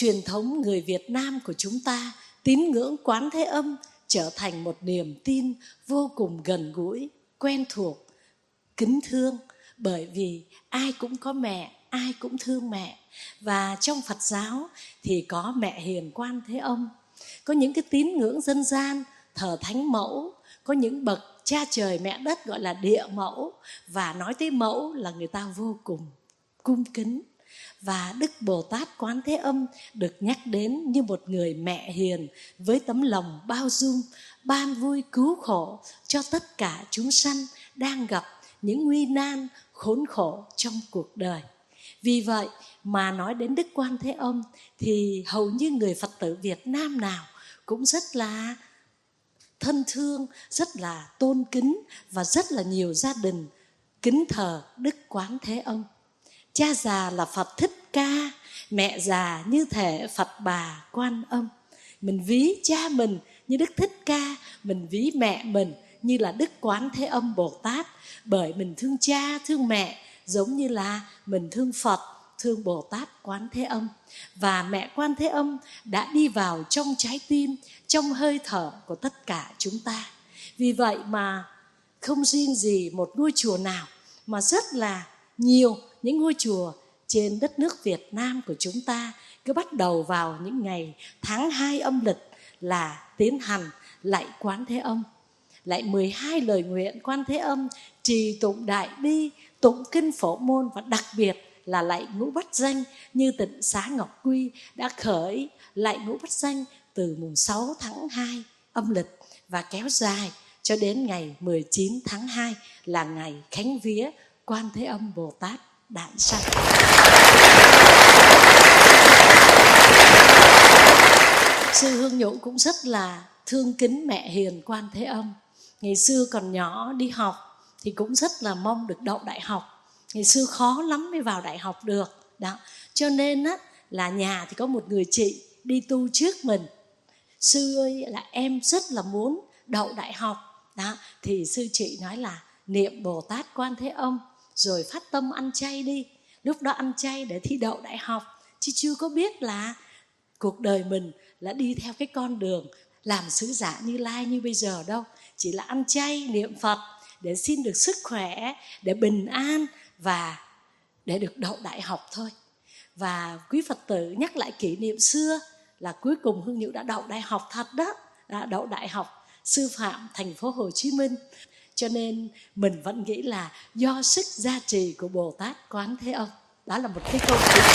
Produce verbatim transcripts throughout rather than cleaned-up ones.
truyền thống người Việt Nam của chúng ta, tín ngưỡng Quán Thế Âm trở thành một niềm tin vô cùng gần gũi, quen thuộc, kính thương. Bởi vì ai cũng có mẹ, ai cũng thương mẹ. Và trong Phật giáo thì có mẹ hiền Quan Thế Âm. Có những cái tín ngưỡng dân gian thờ thánh mẫu, có những bậc cha trời mẹ đất gọi là địa mẫu. Và nói tới mẫu là người ta vô cùng cung kính. Và Đức Bồ Tát Quán Thế Âm được nhắc đến như một người mẹ hiền với tấm lòng bao dung, ban vui cứu khổ cho tất cả chúng sanh đang gặp những nguy nan khốn khổ trong cuộc đời. Vì vậy mà nói đến Đức Quan Thế Âm thì hầu như người Phật tử Việt Nam nào cũng rất là thân thương, rất là tôn kính và rất là nhiều gia đình kính thờ Đức Quán Thế Âm. Cha già là Phật Thích Ca, mẹ già như thể Phật Bà Quan Âm. Mình ví cha mình như Đức Thích Ca, mình ví mẹ mình như là Đức Quán Thế Âm Bồ Tát. Bởi mình thương cha, thương mẹ giống như là mình thương Phật, thương Bồ Tát Quán Thế Âm. Và mẹ Quan Thế Âm đã đi vào trong trái tim, trong hơi thở của tất cả chúng ta. Vì vậy mà không riêng gì một ngôi chùa nào, mà rất là nhiều những ngôi chùa trên đất nước Việt Nam của chúng ta cứ bắt đầu vào những ngày tháng hai âm lịch là tiến hành lạy Quán Thế Âm. Lạy mười hai lời nguyện Quan Thế Âm, trì tụng đại bi, tụng kinh Phổ Môn, và đặc biệt là lạy ngũ bát danh như Tịnh Xá Ngọc Quy đã khởi lạy ngũ bát danh từ mùng sáu tháng hai âm lịch và kéo dài cho đến ngày mười chín tháng hai là ngày khánh vía Quan Thế Âm Bồ Tát Đại Sanh. Sư Hương Nhũ cũng rất là thương kính mẹ hiền Quan Thế Âm. Ngày xưa còn nhỏ đi học thì cũng rất là mong được đậu đại học. Ngày xưa khó lắm mới vào đại học được. Đó. Cho nên á, là nhà thì có một người chị đi tu trước mình. Sư ơi, là em rất là muốn đậu đại học. Đó. Thì sư chị nói là niệm Bồ Tát Quan Thế Âm rồi phát tâm ăn chay đi. Lúc đó ăn chay để thi đậu đại học. Chứ chưa có biết là cuộc đời mình là đi theo cái con đường làm sứ giả Như Lai như bây giờ đâu. Chỉ là ăn chay, niệm Phật để xin được sức khỏe, để bình an và để được đậu đại học thôi. Và quý Phật tử nhắc lại kỷ niệm xưa là cuối cùng Hương Nhũ đã đậu đại học thật đó. Đã đậu đại học sư phạm thành phố Hồ Chí Minh. Cho nên mình vẫn nghĩ là do sức gia trì của Bồ Tát Quán Thế Âm. Đó là một cái câu chuyện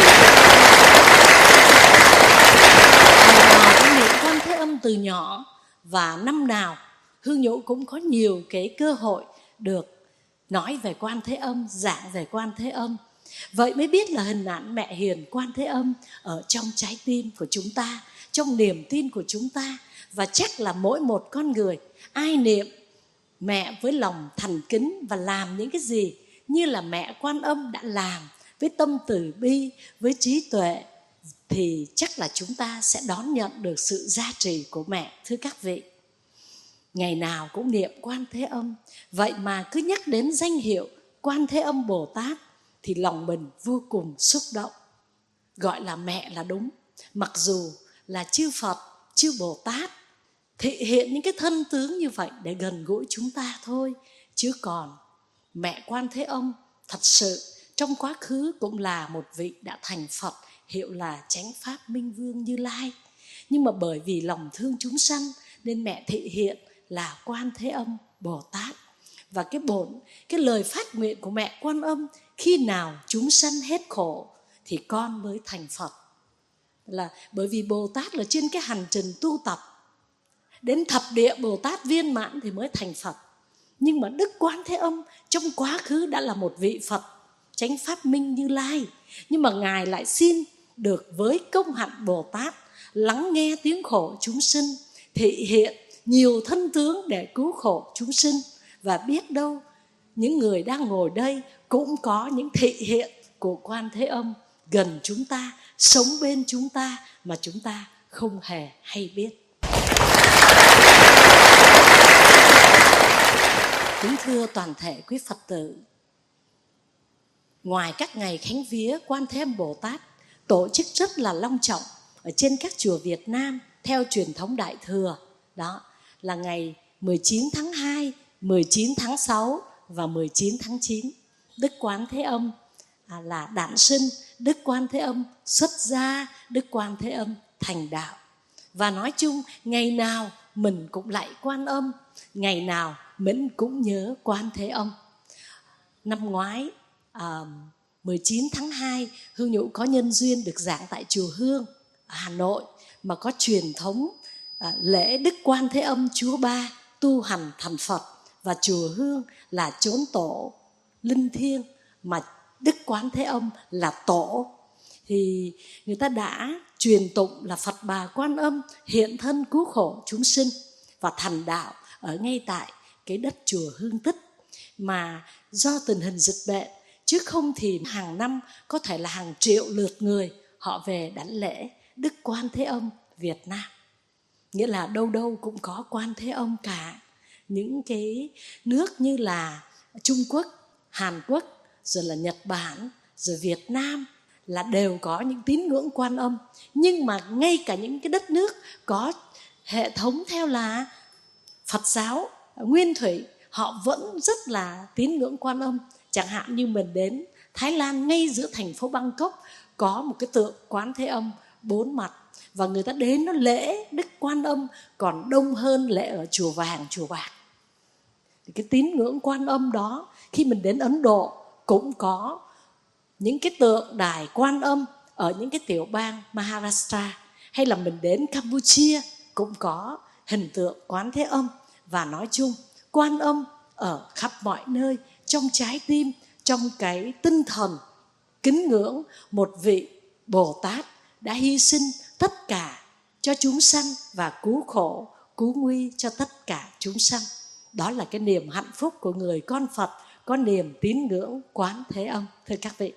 cũng niệm Quan Thế Âm từ nhỏ. Và năm nào Hương Nhũ cũng có nhiều cái cơ hội được nói về Quan Thế Âm, giảng về Quan Thế Âm. Vậy mới biết là hình ảnh mẹ hiền Quan Thế Âm ở trong trái tim của chúng ta, trong niềm tin của chúng ta. Và chắc là mỗi một con người, ai niệm mẹ với lòng thành kính và làm những cái gì như là mẹ Quan Âm đã làm, với tâm từ bi, với trí tuệ, thì chắc là chúng ta sẽ đón nhận được sự gia trì của mẹ. Thưa các vị, ngày nào cũng niệm Quan Thế Âm, vậy mà cứ nhắc đến danh hiệu Quan Thế Âm Bồ Tát thì lòng mình vô cùng xúc động. Gọi là mẹ là đúng, mặc dù là chư Phật, chư Bồ Tát thị hiện những cái thân tướng như vậy để gần gũi chúng ta thôi. Chứ còn mẹ Quan Thế Âm thật sự trong quá khứ cũng là một vị đã thành Phật, hiệu là Chánh Pháp Minh Vương Như Lai. Nhưng mà bởi vì lòng thương chúng sanh nên mẹ thị hiện là Quan Thế Âm Bồ Tát. Và cái bổn, cái lời phát nguyện của mẹ Quan Âm, khi nào chúng sanh hết khổ thì con mới thành Phật. Là bởi vì Bồ Tát là trên cái hành trình tu tập, đến thập địa Bồ Tát viên mãn thì mới thành Phật. Nhưng mà Đức Quan Thế Âm trong quá khứ đã là một vị Phật, Chánh Pháp Minh Như Lai. Nhưng mà Ngài lại xin được với công hạnh Bồ Tát lắng nghe tiếng khổ chúng sinh, thị hiện nhiều thân tướng để cứu khổ chúng sinh. Và biết đâu những người đang ngồi đây cũng có những thị hiện của Quan Thế Âm gần chúng ta, sống bên chúng ta mà chúng ta không hề hay biết. Kính thưa toàn thể quý Phật tử, ngoài các ngày khánh vía Quan Thế Âm Bồ Tát tổ chức rất là long trọng ở trên các chùa Việt Nam theo truyền thống Đại Thừa. Đó là ngày mười chín tháng hai, mười chín tháng sáu và mười chín tháng chín. Đức Quán Thế Âm à, là đản sinh, Đức Quan Thế Âm xuất gia, Đức Quan Thế Âm thành đạo. Và nói chung ngày nào mình cũng lạy Quan Âm, ngày nào mình cũng nhớ Quan Thế Âm. Năm ngoái à, mười chín tháng hai, Hương Nhũ có nhân duyên được giảng tại chùa Hương ở Hà Nội, mà có truyền thống à, lễ Đức Quan Thế Âm Chúa Ba tu hành thành Phật. Và chùa Hương là chốn tổ linh thiêng mà Đức Quán Thế Âm là tổ. Thì người ta đã truyền tụng là Phật Bà Quan Âm hiện thân cứu khổ chúng sinh và thành đạo ở ngay tại cái đất chùa Hương Tích. Mà do tình hình dịch bệnh, chứ không thì hàng năm có thể là hàng triệu lượt người họ về đảnh lễ Đức Quan Thế Âm Việt Nam. Nghĩa là đâu đâu cũng có Quan Thế Âm cả. Những cái nước như là Trung Quốc, Hàn Quốc, rồi là Nhật Bản, rồi Việt Nam là đều có những tín ngưỡng Quan Âm. Nhưng mà ngay cả những cái đất nước có hệ thống theo là Phật giáo nguyên thủy, họ vẫn rất là tín ngưỡng Quan Âm. Chẳng hạn như mình đến Thái Lan, ngay giữa thành phố Bangkok có một cái tượng Quán Thế Âm bốn mặt, và người ta đến nó lễ Đức Quan Âm còn đông hơn lễ ở chùa vàng, chùa bạc. Thì cái tín ngưỡng Quan Âm đó, khi mình đến Ấn Độ cũng có những cái tượng đài Quan Âm ở những cái tiểu bang Maharashtra, hay là mình đến Campuchia cũng có hình tượng Quán Thế Âm. Và nói chung Quan Âm ở khắp mọi nơi, trong trái tim, trong cái tinh thần kính ngưỡng một vị Bồ Tát đã hy sinh tất cả cho chúng sanh và cứu khổ, cứu nguy cho tất cả chúng sanh. Đó là cái niềm hạnh phúc của người con Phật có niềm tín ngưỡng Quán Thế Âm. Thưa các vị,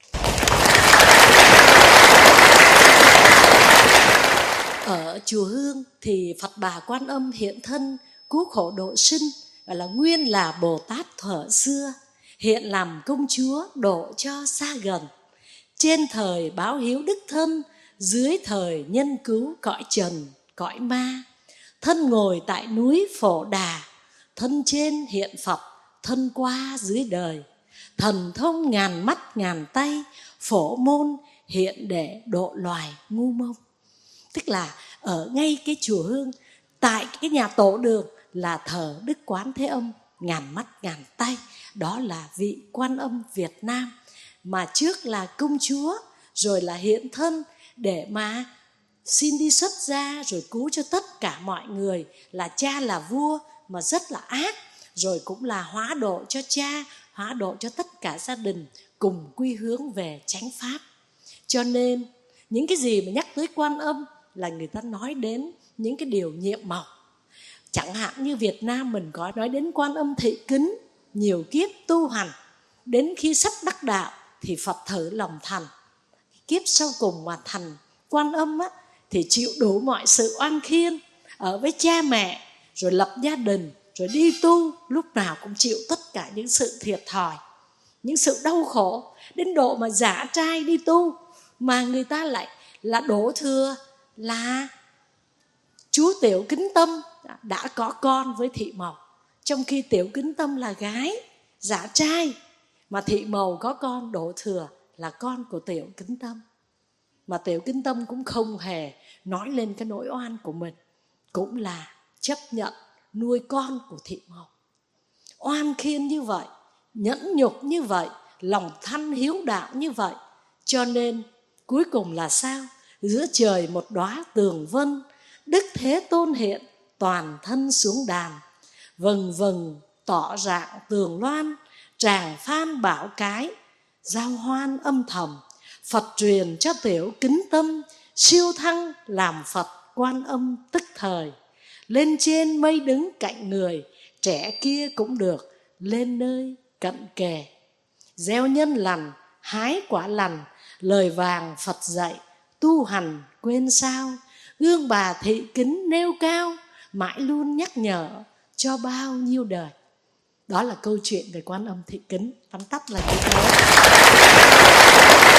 ở chùa Hương thì Phật Bà Quan Âm hiện thân cứu khổ độ sinh, gọi là nguyên là Bồ Tát thuở xưa, hiện làm công chúa độ cho xa gần. Trên thời báo hiếu đức thân, dưới thời nhân cứu cõi trần cõi ma. Thân ngồi tại núi Phổ Đà, thân trên hiện Phật, thân qua dưới đời. Thần thông ngàn mắt ngàn tay, phổ môn hiện để độ loài ngu mông. Tức là ở ngay cái chùa Hương, tại cái nhà tổ đường là thờ Đức Quán Thế Âm ngàn mắt ngàn tay. Đó là vị Quan Âm Việt Nam, mà trước là công chúa, rồi là hiện thân để mà xin đi xuất gia, rồi cứu cho tất cả mọi người. Là cha là vua mà rất là ác, rồi cũng là hóa độ cho cha, hóa độ cho tất cả gia đình cùng quy hướng về chánh pháp. Cho nên những cái gì mà nhắc tới Quan Âm là người ta nói đến những cái điều nhiệm màu. Chẳng hạn như Việt Nam mình có nói đến Quan Âm thị kính, nhiều kiếp tu hành, đến khi sắp đắc đạo thì Phật thử lòng thành. Kiếp sau cùng mà thành Quan Âm á, thì chịu đủ mọi sự oan khiên, ở với cha mẹ, rồi lập gia đình, rồi đi tu, lúc nào cũng chịu tất cả những sự thiệt thòi, những sự đau khổ, đến độ mà giả trai đi tu, mà người ta lại là đổ thừa là chú Tiểu Kính Tâm đã có con với Thị Màu, trong khi Tiểu Kính Tâm là gái giả trai, mà Thị Màu có con đổ thừa là con của Tiểu Kính Tâm. Mà Tiểu Kính Tâm cũng không hề nói lên cái nỗi oan của mình, cũng là chấp nhận nuôi con của Thị Màu. Oan khiên như vậy, nhẫn nhục như vậy, lòng thanh hiếu đạo như vậy, cho nên cuối cùng là sao? Giữa trời một đóa tường vân, Đức Thế Tôn hiện toàn thân xuống đàn. Vầng vầng tỏ rạng tường loan, tràng phan bảo cái, giao hoan âm thầm. Phật truyền cho Tiểu Kính Tâm, siêu thăng làm Phật Quan Âm tức thời. Lên trên mây đứng cạnh người, trẻ kia cũng được lên nơi cận kề. Gieo nhân lành, hái quả lành, lời vàng Phật dạy, tu hành quên sao. Gương bà thị kính nêu cao, mãi luôn nhắc nhở cho bao nhiêu đời. Đó là câu chuyện về Quan Âm thị kính, tóm tắt là như thế.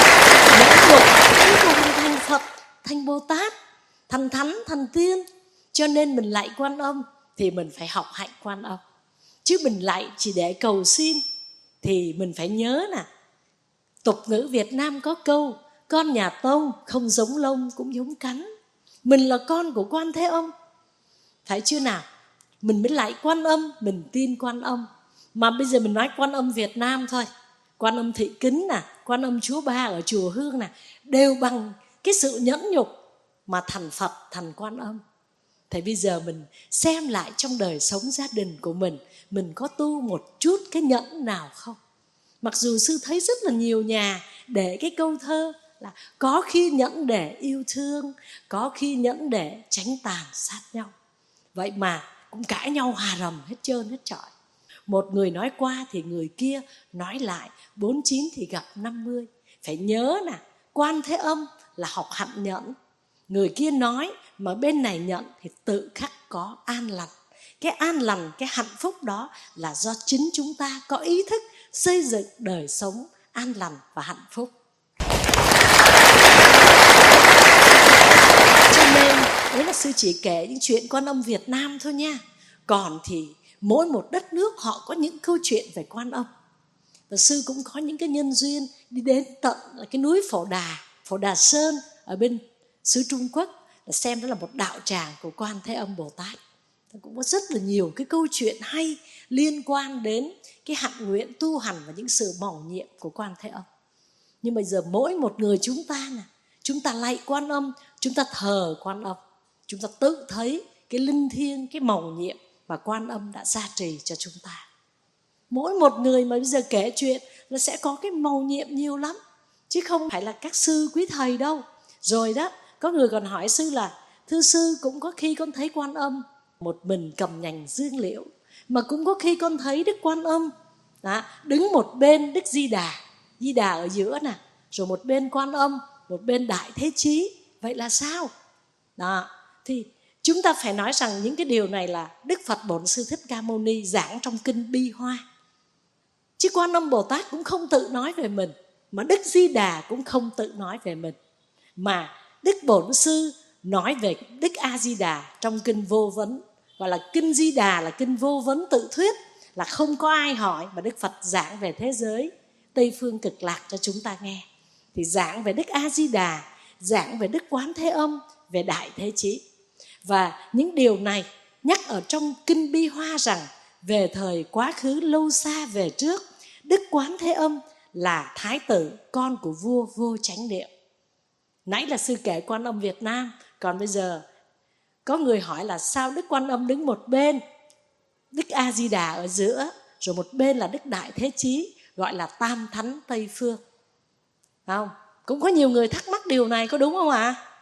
nhẫn nhục, cuối cùng thì thành Phật, thành Bồ Tát, thành Thánh, thành Tiên. Cho nên mình lạy Quan Âm thì mình phải học hạnh Quan Âm. Chứ mình lạy chỉ để cầu xin thì mình phải nhớ nè, tục ngữ Việt Nam có câu: con nhà Tông không giống lông cũng giống cánh. Mình là con của Quan Thế Âm, phải chưa nào? Mình mới lại Quan Âm, mình tin Quan Âm. Mà bây giờ mình nói Quan Âm Việt Nam thôi, Quan Âm Thị Kính nè, Quan Âm Chúa Ba ở chùa Hương nè, đều bằng cái sự nhẫn nhục mà thành Phật, thành Quan Âm. Thì bây giờ mình xem lại trong đời sống gia đình của mình, mình có tu một chút cái nhẫn nào không? Mặc dù sư thấy rất là nhiều nhà để cái câu thơ là có khi nhẫn để yêu thương, có khi nhẫn để tránh tàn sát nhau. Vậy mà cũng cãi nhau hà rầm hết trơn hết trọi. Một người nói qua thì người kia nói lại, bốn chín thì gặp năm mươi. Phải nhớ nè, Quan Thế Âm là học hạnh nhẫn. Người kia nói mà bên này nhận thì tự khắc có an lành. Cái an lành, cái hạnh phúc đó là do chính chúng ta có ý thức xây dựng đời sống an lành và hạnh phúc. Cho nên đấy là sư chỉ kể những chuyện Quan Âm Việt Nam thôi nha. Còn thì mỗi một đất nước họ có những câu chuyện về Quan Âm. Và sư cũng có những cái nhân duyên đi đến tận là cái núi Phổ Đà, Phổ Đà Sơn ở bên xứ Trung Quốc, là xem đó là một đạo tràng của Quan Thế Âm Bồ Tát. Cũng có rất là nhiều cái câu chuyện hay liên quan đến cái hạnh nguyện tu hành và những sự mầu nhiệm của Quan Thế Âm. Nhưng bây giờ mỗi một người chúng ta nè, chúng ta lạy Quan Âm, chúng ta thờ Quan Âm, chúng ta tự thấy cái linh thiêng, cái mầu nhiệm mà Quan Âm đã gia trì cho chúng ta. Mỗi một người mà bây giờ kể chuyện là sẽ có cái mầu nhiệm nhiều lắm, chứ không phải là các sư quý thầy đâu. Rồi đó, có người còn hỏi sư là: thưa sư, cũng có khi con thấy Quan Âm một mình cầm nhành dương liễu, mà cũng có khi con thấy Đức Quan Âm đó, đứng một bên Đức Di Đà, Di Đà ở giữa nè, rồi một bên Quan Âm, một bên Đại Thế Chí. Vậy là sao? Đó, thì chúng ta phải nói rằng những cái điều này là Đức Phật Bổn Sư Thích Ca Mâu Ni giảng trong kinh Bi Hoa. Chứ Quan Âm Bồ Tát cũng không tự nói về mình, mà Đức Di Đà cũng không tự nói về mình, mà Đức Bổn Sư nói về Đức A Di Đà trong kinh Vô Vấn, gọi là kinh Di Đà là kinh vô vấn tự thuyết, là không có ai hỏi mà Đức Phật giảng về thế giới Tây Phương Cực Lạc cho chúng ta nghe. Thì giảng về Đức A Di Đà, giảng về Đức Quán Thế Âm, về Đại Thế Chí. Và những điều này nhắc ở trong kinh Bi Hoa rằng về thời quá khứ lâu xa về trước, Đức Quán Thế Âm là thái tử, con của vua Vô Chánh Niệm. Nãy là sư kể Quan Âm Việt Nam, còn bây giờ có người hỏi là sao Đức Quan Âm đứng một bên, Đức A Di Đà ở giữa, rồi một bên là Đức Đại Thế Chí, gọi là Tam Thánh Tây Phương. Không? Cũng có nhiều người thắc mắc điều này, có đúng không ạ? À?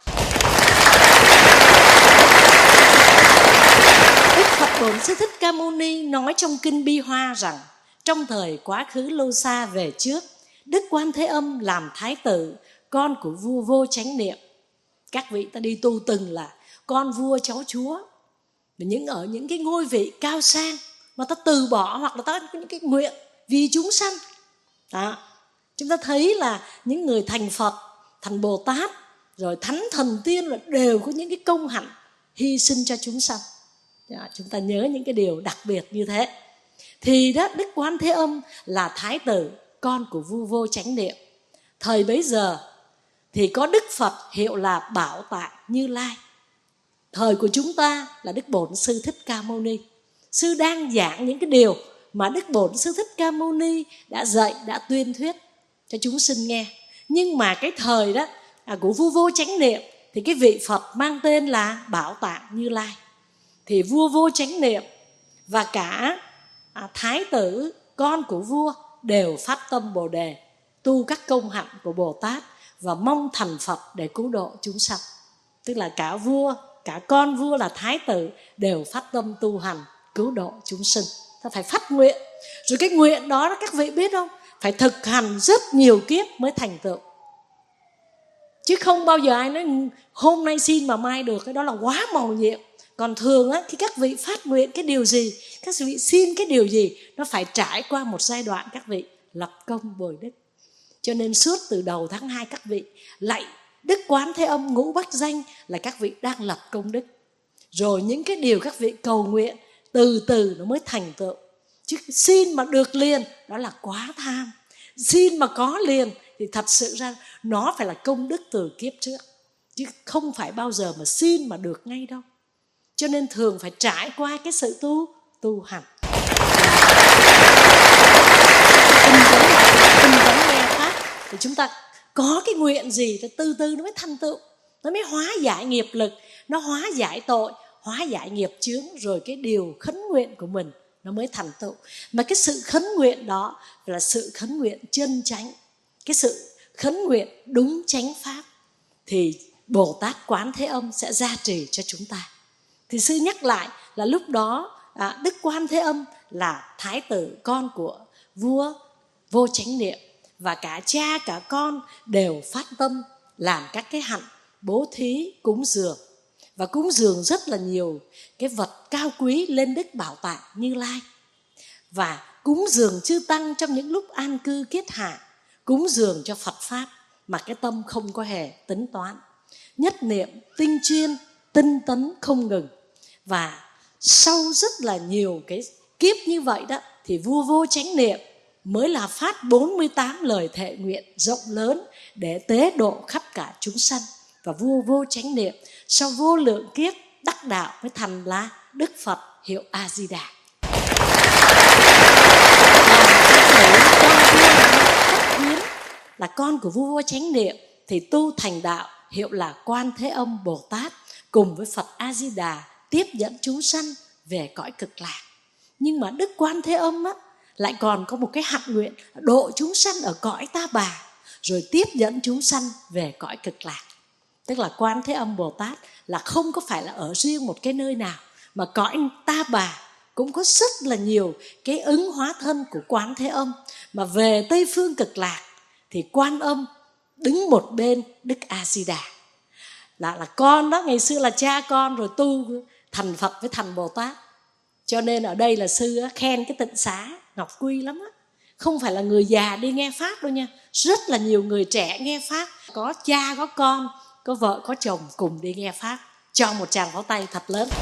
Đức Phật Bổn Sư Thích Ca Mâu Ni nói trong kinh Bi Hoa rằng trong thời quá khứ lâu xa về trước, Đức Quan Thế Âm làm thái tử, con của vua Vô Chánh Niệm. Các vị ta đi tu từng là con vua cháu chúa, những ở những cái ngôi vị cao sang mà ta từ bỏ, hoặc là ta có những cái nguyện vì chúng sanh. Đó. Chúng ta thấy là những người thành Phật, thành Bồ Tát, rồi thánh thần tiên là đều có những cái công hạnh hy sinh cho chúng sanh. Đó. Chúng ta nhớ những cái điều đặc biệt như thế. Thì đó, Đức Quan Thế Âm là thái tử, con của vua Vô Chánh Niệm. Thời bấy giờ thì có Đức Phật hiệu là Bảo Tạng Như Lai. Thời của chúng ta là Đức Bổn Sư Thích Ca Mâu Ni. Sư đang giảng những cái điều mà Đức Bổn Sư Thích Ca Mâu Ni đã dạy, đã tuyên thuyết cho chúng sinh nghe. Nhưng mà cái thời đó à, của vua Vô Chánh Niệm thì cái vị Phật mang tên là Bảo Tạng Như Lai. Thì vua Vô Chánh Niệm và cả à, thái tử, con của vua đều phát tâm Bồ Đề, tu các công hạnh của Bồ Tát và mong thành Phật để cứu độ chúng sanh. Tức là cả vua, cả con vua là thái tử đều phát tâm tu hành cứu độ chúng sinh. Ta phải phát nguyện. Rồi cái nguyện đó các vị biết không? Phải thực hành rất nhiều kiếp mới thành tựu. Chứ không bao giờ ai nói hôm nay xin mà mai được, cái đó là quá mầu nhiệm. Còn thường á, khi các vị phát nguyện cái điều gì, các vị xin cái điều gì, nó phải trải qua một giai đoạn các vị lập công bồi đức. Cho nên suốt từ đầu tháng hai các vị lạy Đức Quán Thế Âm ngũ bách danh là các vị đang lập công đức. Rồi những cái điều các vị cầu nguyện từ từ nó mới thành tựu. Chứ xin mà được liền đó là quá tham. Xin mà có liền thì thật sự ra nó phải là công đức từ kiếp trước, chứ không phải bao giờ mà xin mà được ngay đâu. Cho nên thường phải trải qua cái sự tu tu hành. Tinh tấn lại, tinh tấn nghe pháp thì chúng ta có cái nguyện gì thì từ từ nó mới thành tựu, nó mới hóa giải nghiệp lực, nó hóa giải tội, hóa giải nghiệp chướng, rồi cái điều khấn nguyện của mình nó mới thành tựu. Mà cái sự khấn nguyện đó là sự khấn nguyện chân chánh, cái sự khấn nguyện đúng chánh pháp, thì Bồ Tát Quán Thế Âm sẽ gia trì cho chúng ta. Thì sư nhắc lại là lúc đó à, Đức Quán Thế Âm là thái tử con của vua Vô Chánh Niệm, và cả cha cả con đều phát tâm làm các cái hạnh bố thí cúng dường, và cúng dường rất là nhiều cái vật cao quý lên Đức Bảo Tạng Như Lai, và cúng dường chư tăng trong những lúc an cư kiết hạ, cúng dường cho Phật pháp mà cái tâm không có hề tính toán, nhất niệm tinh chuyên, tinh tấn không ngừng. Và sau rất là nhiều cái kiếp như vậy đó, thì vua Vô Chánh Niệm mới là phát bốn mươi tám lời thệ nguyện rộng lớn để tế độ khắp cả chúng sanh. Và vua Vô Chánh Niệm sau vô lượng kiếp đắc đạo mới thành là Đức Phật hiệu A Di Đà. Là con của vua Vô Chánh Niệm thì tu thành đạo hiệu là Quan Thế Âm Bồ Tát, cùng với Phật A Di Đà tiếp dẫn chúng sanh về cõi cực lạc. Nhưng mà Đức Quan Thế Âm á, lại còn có một cái hạnh nguyện độ chúng sanh ở cõi Ta Bà, rồi tiếp dẫn chúng sanh về cõi cực lạc. Tức là Quan Thế Âm Bồ Tát là không có phải là ở riêng một cái nơi nào, mà cõi Ta Bà cũng có rất là nhiều cái ứng hóa thân của Quan Thế Âm. Mà về Tây Phương Cực Lạc thì Quan Âm đứng một bên Đức A Di Đà, là là con đó, ngày xưa là cha con rồi tu thành Phật với thành Bồ Tát. Cho nên ở đây là sư khen cái tịnh xá Ngọc Quy lắm á. Không phải là người già đi nghe pháp đâu nha, rất là nhiều người trẻ nghe pháp, có cha có con, có vợ có chồng cùng đi nghe pháp. Cho một tràng pháo tay thật lớn.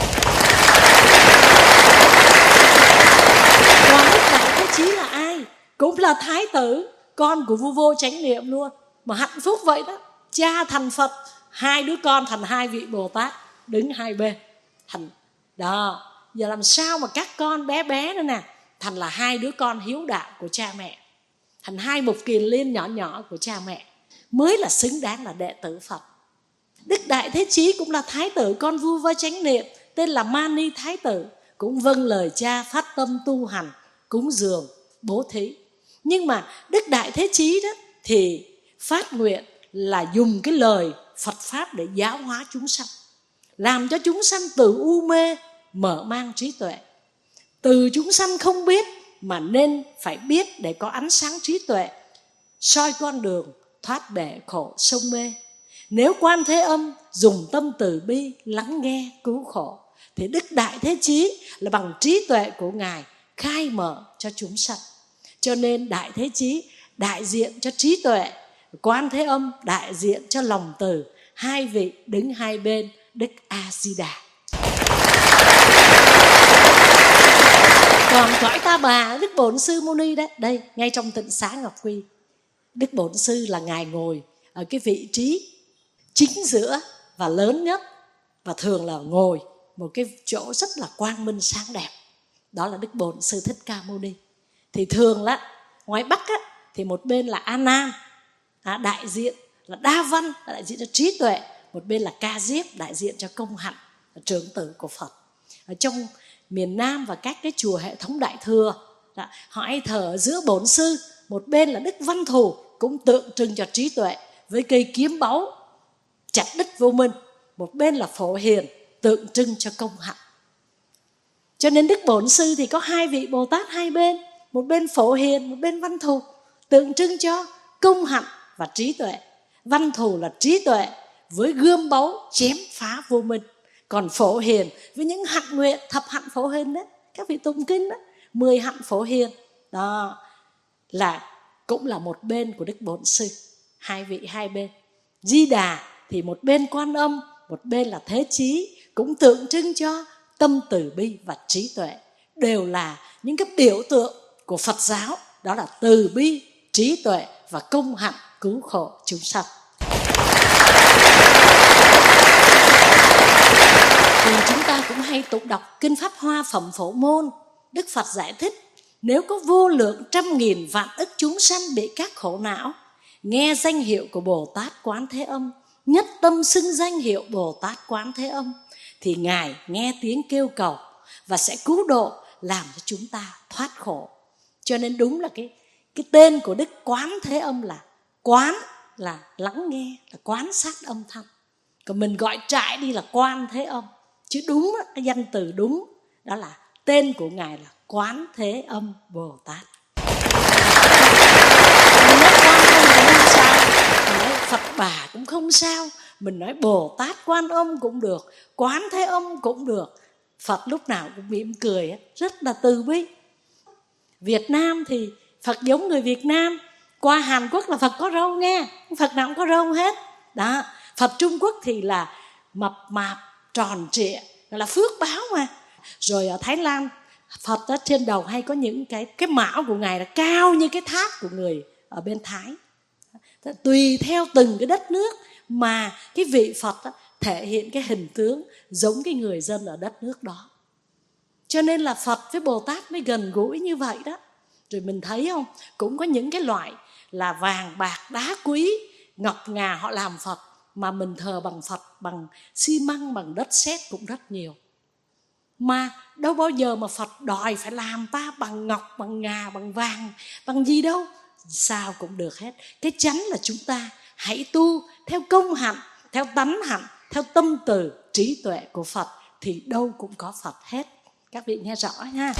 Còn Đức Đại Thế Chí là ai? Cũng là thái tử, con của vua Vô Chánh Niệm luôn. Mà hạnh phúc vậy đó, cha thành Phật, hai đứa con thành hai vị Bồ Tát đứng hai bên thành đó. Giờ làm sao mà các con bé bé nữa nè thành là hai đứa con hiếu đạo của cha mẹ, thành hai mục kiền liên nhỏ nhỏ của cha mẹ, mới là xứng đáng là đệ tử Phật. Đức Đại Thế Chí cũng là thái tử con vua Vô Chánh Niệm, tên là Mani Thái tử, cũng vâng lời cha phát tâm tu hành, cúng dường, bố thí. Nhưng mà Đức Đại Thế Chí đó thì phát nguyện là dùng cái lời Phật Pháp để giáo hóa chúng sanh, làm cho chúng sanh từ u mê mở mang trí tuệ. Từ chúng sanh không biết mà nên phải biết để có ánh sáng trí tuệ, soi con đường thoát bể khổ sông mê. Nếu Quan Thế Âm dùng tâm từ bi lắng nghe cứu khổ, thì Đức Đại Thế Chí là bằng trí tuệ của Ngài khai mở cho chúng sanh. Cho nên Đại Thế Chí đại diện cho trí tuệ, Quan Thế Âm đại diện cho lòng từ, hai vị đứng hai bên Đức A Di Đà. Còn cõi Ta Bà, Đức Bổn Sư Mâu Ni đấy, đây ngay trong tịnh xá Ngọc Quy, Đức Bổn Sư là Ngài ngồi ở cái vị trí chính giữa và lớn nhất, và thường là ngồi một cái chỗ rất là quang minh sáng đẹp. Đó là Đức Bổn Sư Thích Ca Mâu Ni. Thì thường là ngoài Bắc á, thì một bên là A Nan, à, đại diện là Đa Văn, đại diện cho trí tuệ. Một bên là Ca Diếp, đại diện cho công hạnh, trưởng tử của Phật. Ở trong miền Nam và các cái chùa hệ thống Đại Thừa, họ hay thờ ở giữa Bổn Sư. Một bên là Đức Văn Thù, cũng tượng trưng cho trí tuệ với cây kiếm báu chặt đứt vô minh. Một bên là Phổ Hiền, tượng trưng cho công hạnh. Cho nên Đức Bổn Sư thì có hai vị Bồ Tát hai bên, một bên Phổ Hiền, một bên Văn Thù, tượng trưng cho công hạnh và trí tuệ. Văn Thù là trí tuệ với gươm báu chém phá vô minh, còn Phổ Hiền với những hạnh nguyện, thập hạnh Phổ Hiền đó, các vị tụng kinh đó, mười hạnh Phổ Hiền đó, là cũng là một bên của Đức Bổn Sư. Hai vị hai bên. Di Đà thì một bên Quan Âm, một bên là Thế Chí, cũng tượng trưng cho tâm từ bi và trí tuệ. Đều là những cái biểu tượng của Phật giáo, đó là từ bi, trí tuệ và công hạnh cứu khổ chúng sanh. Thì chúng ta cũng hay tụng đọc Kinh Pháp Hoa Phẩm Phổ Môn. Đức Phật giải thích, nếu có vô lượng trăm nghìn vạn ức chúng sanh bị các khổ não, nghe danh hiệu của Bồ Tát Quán Thế Âm, nhất tâm xưng danh hiệu Bồ Tát Quán Thế Âm, thì Ngài nghe tiếng kêu cầu và sẽ cứu độ, làm cho chúng ta thoát khổ. Cho nên đúng là cái, cái tên của Đức Quán Thế Âm là quán, là lắng nghe, là quan sát âm thanh. Còn mình gọi trại đi là Quan Thế Âm. Chứ đúng, cái danh từ đúng, đó là tên của Ngài là Quán Thế Âm Bồ Tát. Mình nói Quan Âm cũng không sao, mình nói Phật Bà cũng không sao, mình nói Bồ Tát Quan Âm cũng được, Quán Thế Âm cũng được. Phật lúc nào cũng mỉm cười, rất là từ bi. Việt Nam thì Phật giống người Việt Nam. Qua Hàn Quốc là Phật có râu nghe, Phật nào cũng có râu hết. Đó. Phật Trung Quốc thì là mập mạp, tròn trịa, là phước báo mà. Rồi ở Thái Lan, Phật ở trên đầu hay có những cái cái mão của Ngài là cao như cái tháp của người ở bên Thái. Tùy theo từng cái đất nước mà cái vị Phật đó, thể hiện cái hình tướng giống cái người dân ở đất nước đó. Cho nên là Phật với Bồ Tát mới gần gũi như vậy đó. Rồi mình thấy không, cũng có những cái loại là vàng, bạc, đá quý, ngọc ngà họ làm Phật, mà mình thờ bằng Phật bằng xi măng, bằng đất sét cũng rất nhiều. Mà đâu bao giờ mà Phật đòi phải làm ta bằng ngọc, bằng ngà, bằng vàng, bằng gì đâu. Sao cũng được hết. Cái chánh là chúng ta hãy tu theo công hạnh, theo tánh hạnh, theo tâm từ, trí tuệ của Phật, thì đâu cũng có Phật hết. Các vị nghe rõ nha.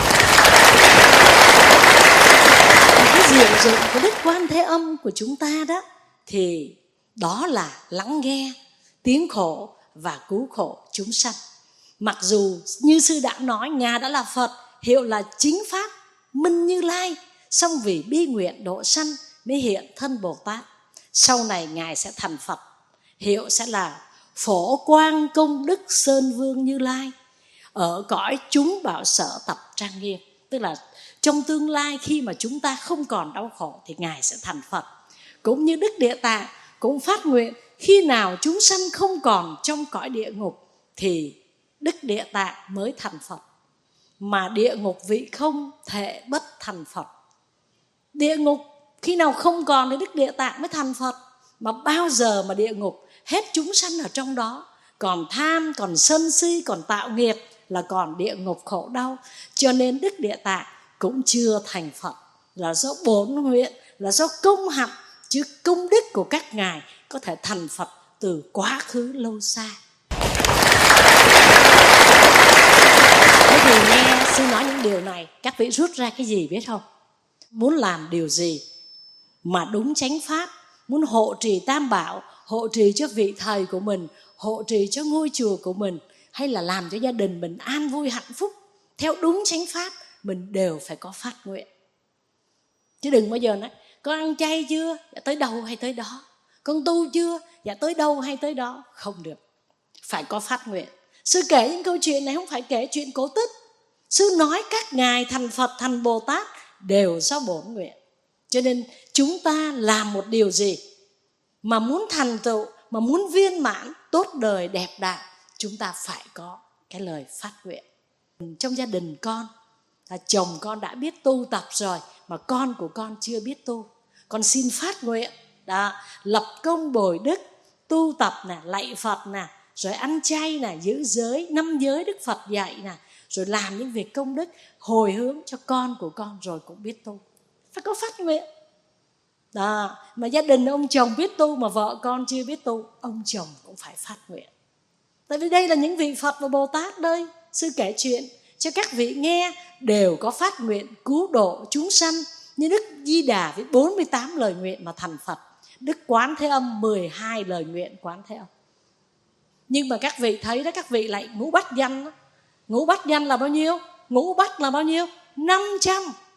Cái diệu dụng của Đức Quan Thế Âm của chúng ta đó, thì đó là lắng nghe tiếng khổ và cứu khổ chúng sanh. Mặc dù như sư đã nói, Ngài đã là Phật, hiệu là Chính Pháp Minh Như Lai, song vì bi nguyện độ sanh mới hiện thân Bồ Tát. Sau này Ngài sẽ thành Phật, hiệu sẽ là Phổ Quang Công Đức Sơn Vương Như Lai, ở cõi chúng bảo sở tập trang nghiêm. Tức là trong tương lai khi mà chúng ta không còn đau khổ thì Ngài sẽ thành Phật. Cũng như Đức Địa Tạng cũng phát nguyện, khi nào chúng sanh không còn trong cõi địa ngục thì Đức Địa Tạng mới thành Phật. Mà địa ngục vị không thể bất thành Phật. Địa ngục khi nào không còn thì Đức Địa Tạng mới thành Phật. Mà bao giờ mà địa ngục hết chúng sanh ở trong đó, còn tham, còn sân si, còn tạo nghiệp, là còn địa ngục khổ đau. Cho nên Đức Địa Tạng cũng chưa thành Phật, là do bổn nguyện, là do công hạnh, chứ công đức của các ngài có thể thành Phật từ quá khứ lâu xa. Thế thì nghe sư nói những điều này, các vị rút ra cái gì biết không? Muốn làm điều gì mà đúng chánh pháp, muốn hộ trì tam bảo, hộ trì cho vị thầy của mình, hộ trì cho ngôi chùa của mình, hay là làm cho gia đình mình an vui hạnh phúc theo đúng chánh pháp, mình đều phải có phát nguyện. Chứ đừng bao giờ nói con ăn chay chưa? Dạ tới đâu hay tới đó. Con tu chưa? Dạ tới đâu hay tới đó. Không được, phải có phát nguyện. Sư kể những câu chuyện này không phải kể chuyện cổ tích. Sư nói các ngài thành Phật, thành Bồ Tát đều do bổn nguyện. Cho nên chúng ta làm một điều gì mà muốn thành tựu, mà muốn viên mãn, tốt đời, đẹp đạo, chúng ta phải có cái lời phát nguyện. Trong gia đình con, là chồng con đã biết tu tập rồi, mà con của con chưa biết tu, con xin phát nguyện đó, lập công bồi đức, tu tập nè, lạy Phật nè, rồi ăn chay nè, giữ giới, năm giới Đức Phật dạy nè, rồi làm những việc công đức, hồi hướng cho con của con rồi cũng biết tu. Phải có phát nguyện đó. Mà gia đình ông chồng biết tu mà vợ con chưa biết tu, ông chồng cũng phải phát nguyện. Tại vì đây là những vị Phật và Bồ Tát đây. Sư kể chuyện cho các vị nghe, đều có phát nguyện cứu độ chúng sanh. Như Đức Di Đà với bốn mươi tám lời nguyện mà thành Phật, Đức Quán Thế Âm mười hai lời nguyện Quán Thế Âm. Nhưng mà các vị thấy đó, các vị lại ngũ bát danh đó. Ngũ bát danh là bao nhiêu? Ngũ bát là bao nhiêu? năm trăm.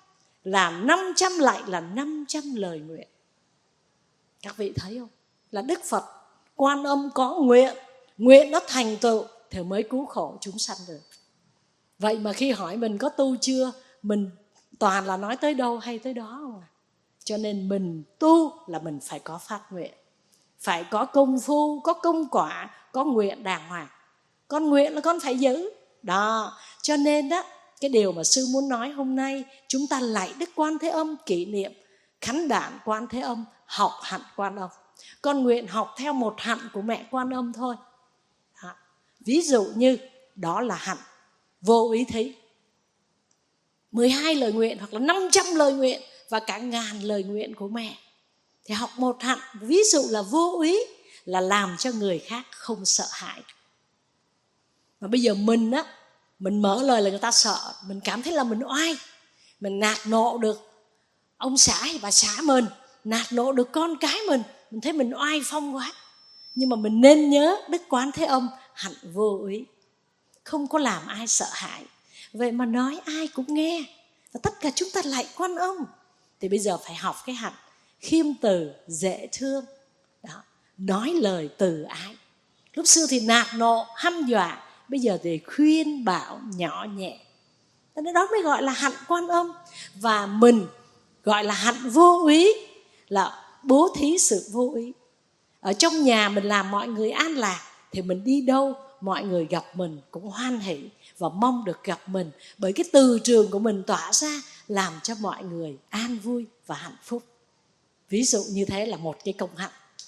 là năm trăm lạy là năm trăm lời nguyện. Các vị thấy không? Là Đức Phật Quan Âm có nguyện, nguyện nó thành tựu thì mới cứu khổ chúng sanh được. Vậy mà khi hỏi mình có tu chưa, mình toàn là nói tới đâu hay tới đó không à? Cho nên mình tu là mình phải có phát nguyện, phải có công phu, có công quả, có nguyện đàng hoàng. Con nguyện là con phải giữ. Đó, cho nên đó, cái điều mà sư muốn nói hôm nay, chúng ta lạy Đức Quan Thế Âm, kỷ niệm khánh đản Quan Thế Âm, học hạnh Quan Âm. Con nguyện học theo một hạnh của mẹ Quan Âm thôi. Đó. Ví dụ như đó là hạnh vô ý thí, mười hai lời nguyện hoặc là năm trăm lời nguyện và cả ngàn lời nguyện của mẹ. Thì học một hạnh, ví dụ là vô ý, là làm cho người khác không sợ hãi. Mà bây giờ mình á, mình mở lời là người ta sợ, mình cảm thấy là mình oai, mình nạt nộ được ông xã hay bà xã mình, nạt nộ được con cái mình, mình thấy mình oai phong quá. Nhưng mà mình nên nhớ Đức Quán Thế Âm hạnh vô ý, không có làm ai sợ hãi. Vậy mà nói ai cũng nghe, và tất cả chúng ta lạy Quan Âm. Thì bây giờ phải học cái hạnh khiêm từ, dễ thương. Đó, nói lời từ ái. Lúc xưa thì nạt nộ, hăm dọa, bây giờ thì khuyên bảo nhỏ nhẹ. Đó mới gọi là hạnh Quan Âm. Và mình gọi là hạnh vô ý, là bố thí sự vô ý. Ở trong nhà mình làm mọi người an lạc, thì mình đi đâu mọi người gặp mình cũng hoan hỷ và mong được gặp mình. Bởi cái từ trường của mình tỏa ra làm cho mọi người an vui và hạnh phúc. Ví dụ như thế là một cái công hạnh.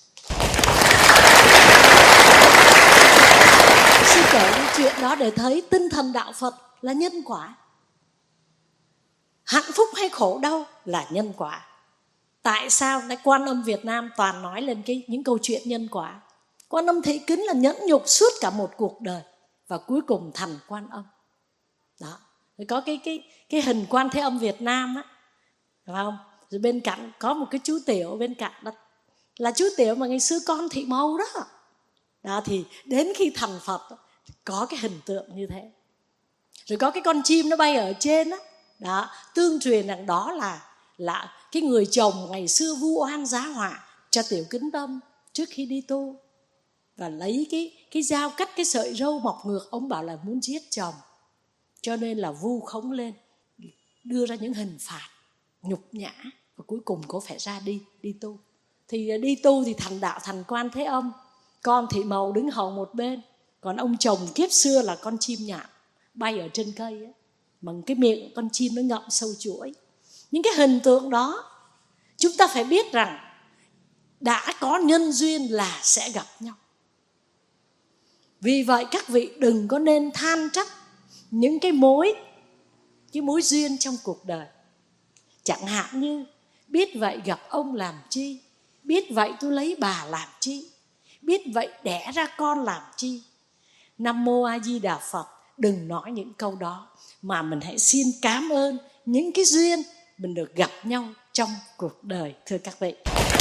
Sư kể những chuyện đó để thấy tinh thần đạo Phật là nhân quả. Hạnh phúc hay khổ đau là nhân quả. Tại sao cái Quan Âm Việt Nam toàn nói lên cái, những câu chuyện nhân quả? Quan Âm Thị Kính là nhẫn nhục suốt cả một cuộc đời và cuối cùng thành Quan Âm. Đó, rồi có cái cái cái hình Quan Thế Âm Việt Nam á, phải không? Rồi bên cạnh có một cái chú tiểu bên cạnh đó, là chú tiểu mà ngày xưa con Thị Mâu đó. Đó thì đến khi thành Phật đó, có cái hình tượng như thế. Rồi có cái con chim nó bay ở trên đó, đó tương truyền rằng đó là là cái người chồng ngày xưa Vu Oan giá họa cho Tiểu Kính Tâm trước khi đi tu, và lấy cái cái dao cắt cái sợi râu mọc ngược. Ông bảo là muốn giết chồng, cho nên là vu khống lên, đưa ra những hình phạt nhục nhã, và cuối cùng cô phải ra đi đi tu. Thì đi tu thì thành đạo, thành Quan Thế Âm. Con Thị Màu đứng hầu một bên, còn ông chồng kiếp xưa là con chim nhạn bay ở trên cây ấy, bằng cái miệng con chim nó ngậm sâu chuỗi. Những cái hình tượng đó chúng ta phải biết rằng đã có nhân duyên là sẽ gặp nhau. Vì vậy các vị đừng có nên than trách những cái mối cái mối duyên trong cuộc đời. Chẳng hạn như biết vậy gặp ông làm chi, biết vậy tôi lấy bà làm chi, biết vậy đẻ ra con làm chi. Nam Mô A Di Đà Phật. Đừng nói những câu đó, mà mình hãy xin cảm ơn những cái duyên mình được gặp nhau trong cuộc đời, thưa các vị.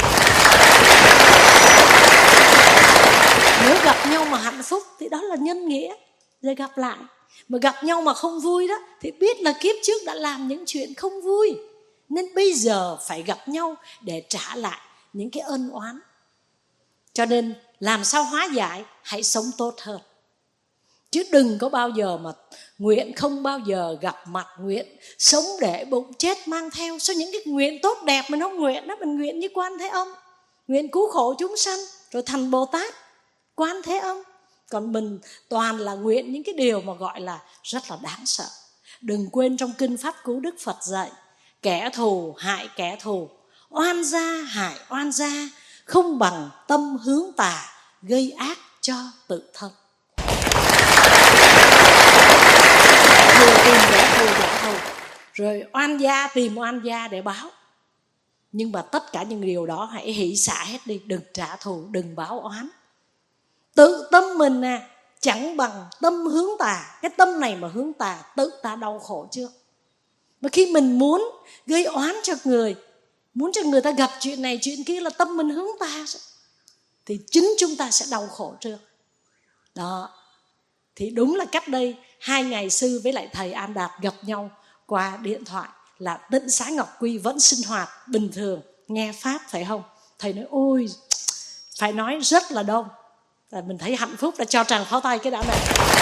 Nếu gặp nhau mà hạnh phúc thì đó là nhân nghĩa, rồi gặp lại. Mà gặp nhau mà không vui đó thì biết là kiếp trước đã làm những chuyện không vui, nên bây giờ phải gặp nhau để trả lại những cái ân oán. Cho nên làm sao hóa giải, hãy sống tốt hơn. Chứ đừng có bao giờ mà nguyện không bao giờ gặp mặt, nguyện sống để bụng chết mang theo. Sao những cái nguyện tốt đẹp mình không nguyện đó? Mình nguyện như Quan Thế Âm, nguyện cứu khổ chúng sanh rồi thành Bồ Tát Quan Thế Âm. Còn mình toàn là nguyện những cái điều mà gọi là rất là đáng sợ. Đừng quên trong Kinh Pháp Cú Đức Phật dạy, kẻ thù hại kẻ thù, oan gia hại oan gia, không bằng tâm hướng tà, gây ác cho tự thân. Thù tìm kẻ thù trả thù, rồi oan gia tìm oan gia để báo. Nhưng mà tất cả những điều đó hãy hỷ xả hết đi. Đừng trả thù, đừng báo oán. Tự tâm mình à, chẳng bằng tâm hướng tà. Cái tâm này mà hướng tà, tự ta đau khổ trước. Mà khi mình muốn gây oán cho người, muốn cho người ta gặp chuyện này chuyện kia, là tâm mình hướng tà, thì chính chúng ta sẽ đau khổ trước. Đó. Thì đúng là cách đây hai ngày sư với lại thầy An Đạt gặp nhau qua điện thoại, là Tịnh Xá Ngọc Quy vẫn sinh hoạt bình thường, nghe Pháp phải không? Thầy nói ôi, phải nói rất là đông. Và mình thấy hạnh phúc, đã cho tràng pháo tay cái đã này.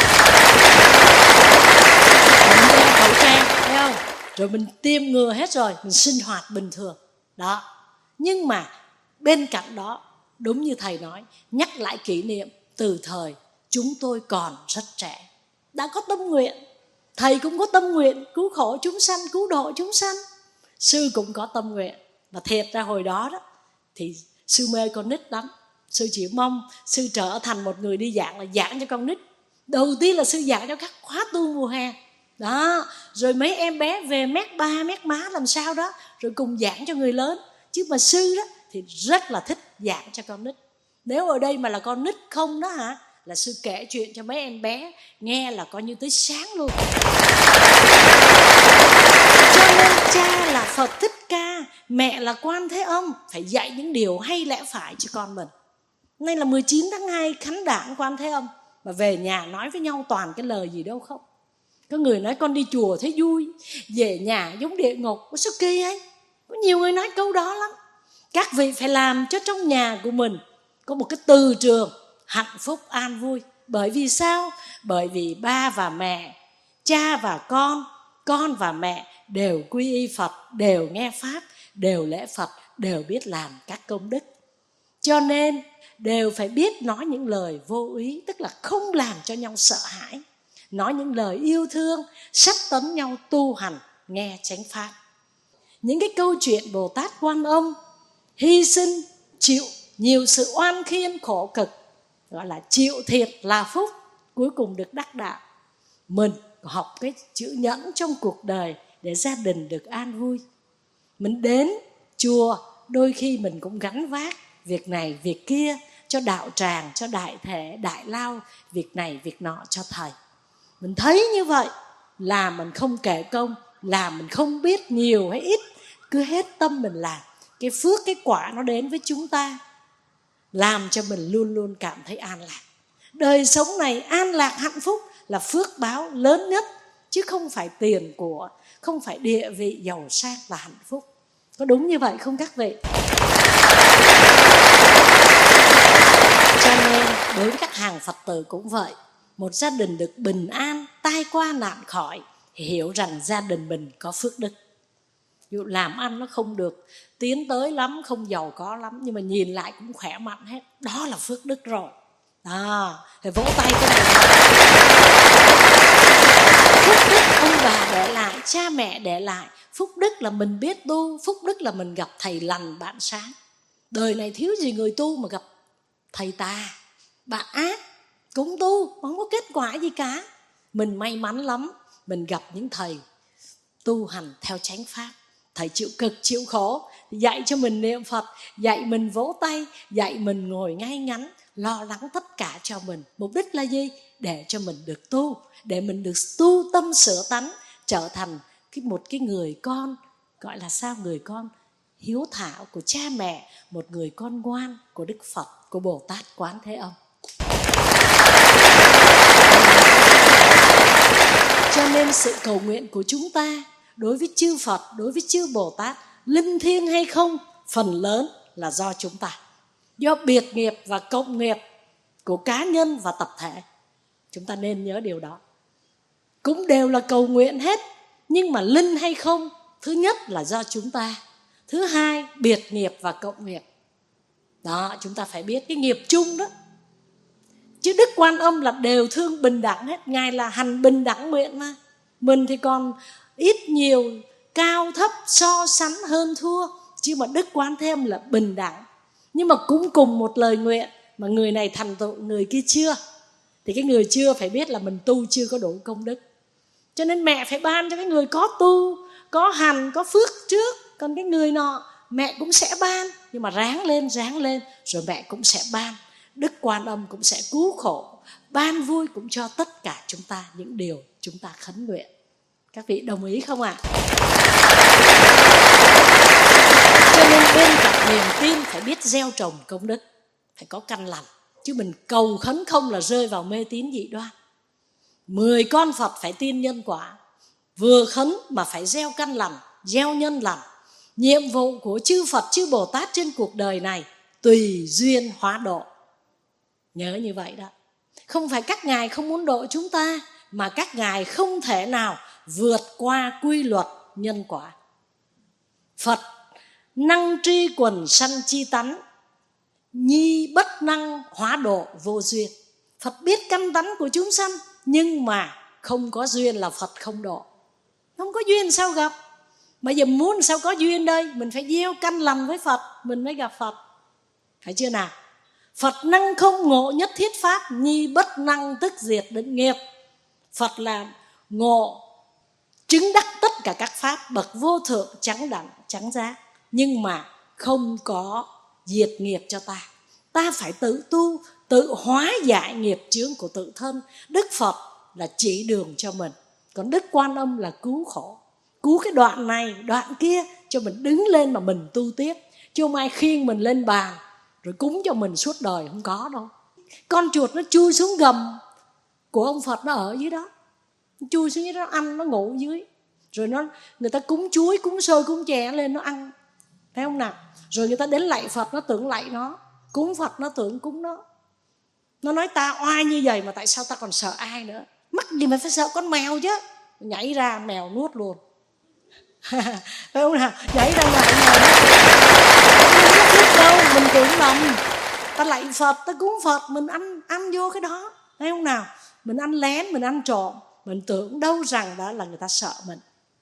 Mình đeo khẩu trang, thấy không? Rồi mình tiêm ngừa hết rồi, mình sinh hoạt bình thường. Đó. Nhưng mà bên cạnh đó, đúng như thầy nói, nhắc lại kỷ niệm từ thời chúng tôi còn rất trẻ, đã có tâm nguyện. Thầy cũng có tâm nguyện cứu khổ chúng sanh, cứu độ chúng sanh. Sư cũng có tâm nguyện. Và thiệt ra hồi đó đó thì sư mê con nít lắm. Sư chỉ mong sư trở thành một người đi giảng là giảng cho con nít. Đầu tiên là sư giảng cho các khóa tu mùa hè. Đó, rồi mấy em bé về mét ba, mét má làm sao đó, rồi cùng giảng cho người lớn. Chứ mà sư đó thì rất là thích giảng cho con nít. Nếu ở đây mà là con nít không đó hả, là sư kể chuyện cho mấy em bé nghe là coi như tới sáng luôn. Cho nên cha là Phật Thích Ca, mẹ là Quan Thế Âm, phải dạy những điều hay lẽ phải cho con mình. Nay là mười chín tháng hai khánh đản Quan Thế Âm, mà về nhà nói với nhau toàn cái lời gì đâu không. Có người nói con đi chùa thấy vui, về nhà giống địa ngục. Có sao kỳ ấy? Có nhiều người nói câu đó lắm. Các vị phải làm cho trong nhà của mình có một cái từ trường hạnh phúc an vui. Bởi vì sao? Bởi vì ba và mẹ, cha và con, con và mẹ đều quy y Phật, đều nghe Pháp, đều lễ Phật, đều biết làm các công đức. Cho nên đều phải biết nói những lời vô úy, tức là không làm cho nhau sợ hãi. Nói những lời yêu thương, sách tấn nhau tu hành, nghe chánh Pháp. Những cái câu chuyện Bồ Tát Quan Âm hy sinh, chịu nhiều sự oan khiên khổ cực, gọi là chịu thiệt là phúc, cuối cùng được đắc đạo. Mình học cái chữ nhẫn trong cuộc đời để gia đình được an vui. Mình đến chùa đôi khi mình cũng gánh vác việc này việc kia cho đạo tràng, cho đại thể, đại lao, việc này việc nọ cho thầy. Mình thấy như vậy là mình không kể công, là mình không biết nhiều hay ít, cứ hết tâm mình làm. Cái phước, cái quả nó đến với chúng ta, làm cho mình luôn luôn cảm thấy an lạc. Đời sống này an lạc hạnh phúc là phước báo lớn nhất, chứ không phải tiền của, không phải địa vị giàu sang là hạnh phúc. Có đúng như vậy không các vị? Cho nên đối với các hàng Phật tử cũng vậy. Một gia đình được bình an, tai qua nạn khỏi, thì hiểu rằng gia đình mình có phước đức. Dù làm ăn nó không được tiến tới lắm, không giàu có lắm, nhưng mà nhìn lại cũng khỏe mạnh hết. Đó là phước đức rồi. Đó, phải vỗ tay cái này. Phúc đức ông bà để lại, cha mẹ để lại. Phúc đức là mình biết tu, phúc đức là mình gặp thầy lành bạn sáng. Đời này thiếu gì người tu mà gặp thầy tà, bạn ác, cũng tu, không có kết quả gì cả. Mình may mắn lắm, mình gặp những thầy tu hành theo chánh Pháp. Thầy chịu cực, chịu khổ, dạy cho mình niệm Phật, dạy mình vỗ tay, dạy mình ngồi ngay ngắn, lo lắng tất cả cho mình. Mục đích là gì? Để cho mình được tu, để mình được tu tâm sửa tánh, trở thành cái một cái người con, gọi là sao? Người con hiếu thảo của cha mẹ, một người con ngoan của Đức Phật, của Bồ Tát Quán Thế Âm. Cho nên sự cầu nguyện của chúng ta đối với chư Phật, đối với chư Bồ Tát, linh thiêng hay không, phần lớn là do chúng ta, do biệt nghiệp và cộng nghiệp của cá nhân và tập thể. Chúng ta nên nhớ điều đó. Cũng đều là cầu nguyện hết, nhưng mà linh hay không, thứ nhất là do chúng ta, thứ hai biệt nghiệp và cộng nghiệp. Đó, chúng ta phải biết cái nghiệp chung đó. Chứ Đức Quan Âm là đều thương bình đẳng hết. Ngài là hành bình đẳng nguyện mà. Mình thì còn ít nhiều, cao thấp, so sánh hơn thua. Chứ mà Đức Quan Thế Âm là bình đẳng. Nhưng mà cũng cùng một lời nguyện, mà người này thành tựu, người kia chưa, thì cái người chưa phải biết là mình tu chưa có đủ công đức. Cho nên mẹ phải ban cho cái người có tu, có hành, có phước trước. Còn cái người nọ mẹ cũng sẽ ban, nhưng mà ráng lên, ráng lên, rồi mẹ cũng sẽ ban. Đức Quan Âm cũng sẽ cứu khổ, ban vui cũng cho tất cả chúng ta những điều chúng ta khấn nguyện. Các vị đồng ý không ạ? À? Cho nên bên cạnh niềm tin phải biết gieo trồng công đức, phải có căn lành. Chứ mình cầu khấn không là rơi vào mê tín dị đoan. Mười con Phật phải tin nhân quả, vừa khấn mà phải gieo căn lành, gieo nhân lành. Nhiệm vụ của chư Phật chư Bồ Tát trên cuộc đời này tùy duyên hóa độ. Nhớ như vậy đó. Không phải các ngài không muốn độ chúng ta, mà các ngài không thể nào vượt qua quy luật nhân quả. Phật năng tri quần sanh chi tánh, nhi bất năng hóa độ vô duyên. Phật biết căn tánh của chúng sanh, nhưng mà không có duyên là Phật không độ. Không có duyên sao gặp. Mà giờ muốn sao có duyên đây? Mình phải gieo căn lành với Phật, mình mới gặp Phật. Phải chưa nào? Phật năng không ngộ nhất thiết pháp, nhi bất năng tức diệt định nghiệp. Phật là ngộ chứng đắc tất cả các pháp, bậc vô thượng chẳng đẳng chẳng giác, nhưng mà không có diệt nghiệp cho ta. Ta phải tự tu, tự hóa giải nghiệp chướng của tự thân. Đức Phật là chỉ đường cho mình, còn Đức Quan Âm là cứu khổ. Cứu cái đoạn này, đoạn kia cho mình đứng lên mà mình tu tiếp. Chứ không ai khiêng mình lên bàn rồi cúng cho mình suốt đời, không có đâu. Con chuột nó chui xuống gầm của ông Phật, nó ở dưới đó. Nó chui xuống dưới đó ăn, nó ngủ dưới. Rồi nó người ta cúng chuối, cúng xôi, cúng chè lên nó ăn. Thấy không nào? Rồi người ta đến lạy Phật, nó tưởng lạy nó. Cúng Phật, nó tưởng cúng nó. Nó nói ta oai như vậy mà tại sao ta còn sợ ai nữa? Mắc gì mà phải sợ con mèo chứ. Nhảy ra mèo nuốt luôn. Phải không nào? Nhảy ra ngoài mèo nuốt luôn. Đâu, mình tưởng lầm. Ta lạy Phật, ta cúng Phật, mình ăn ăn vô cái đó. Thấy không nào? Mình ăn lén, mình ăn trộm, mình tưởng đâu rằng đó là người ta sợ mình.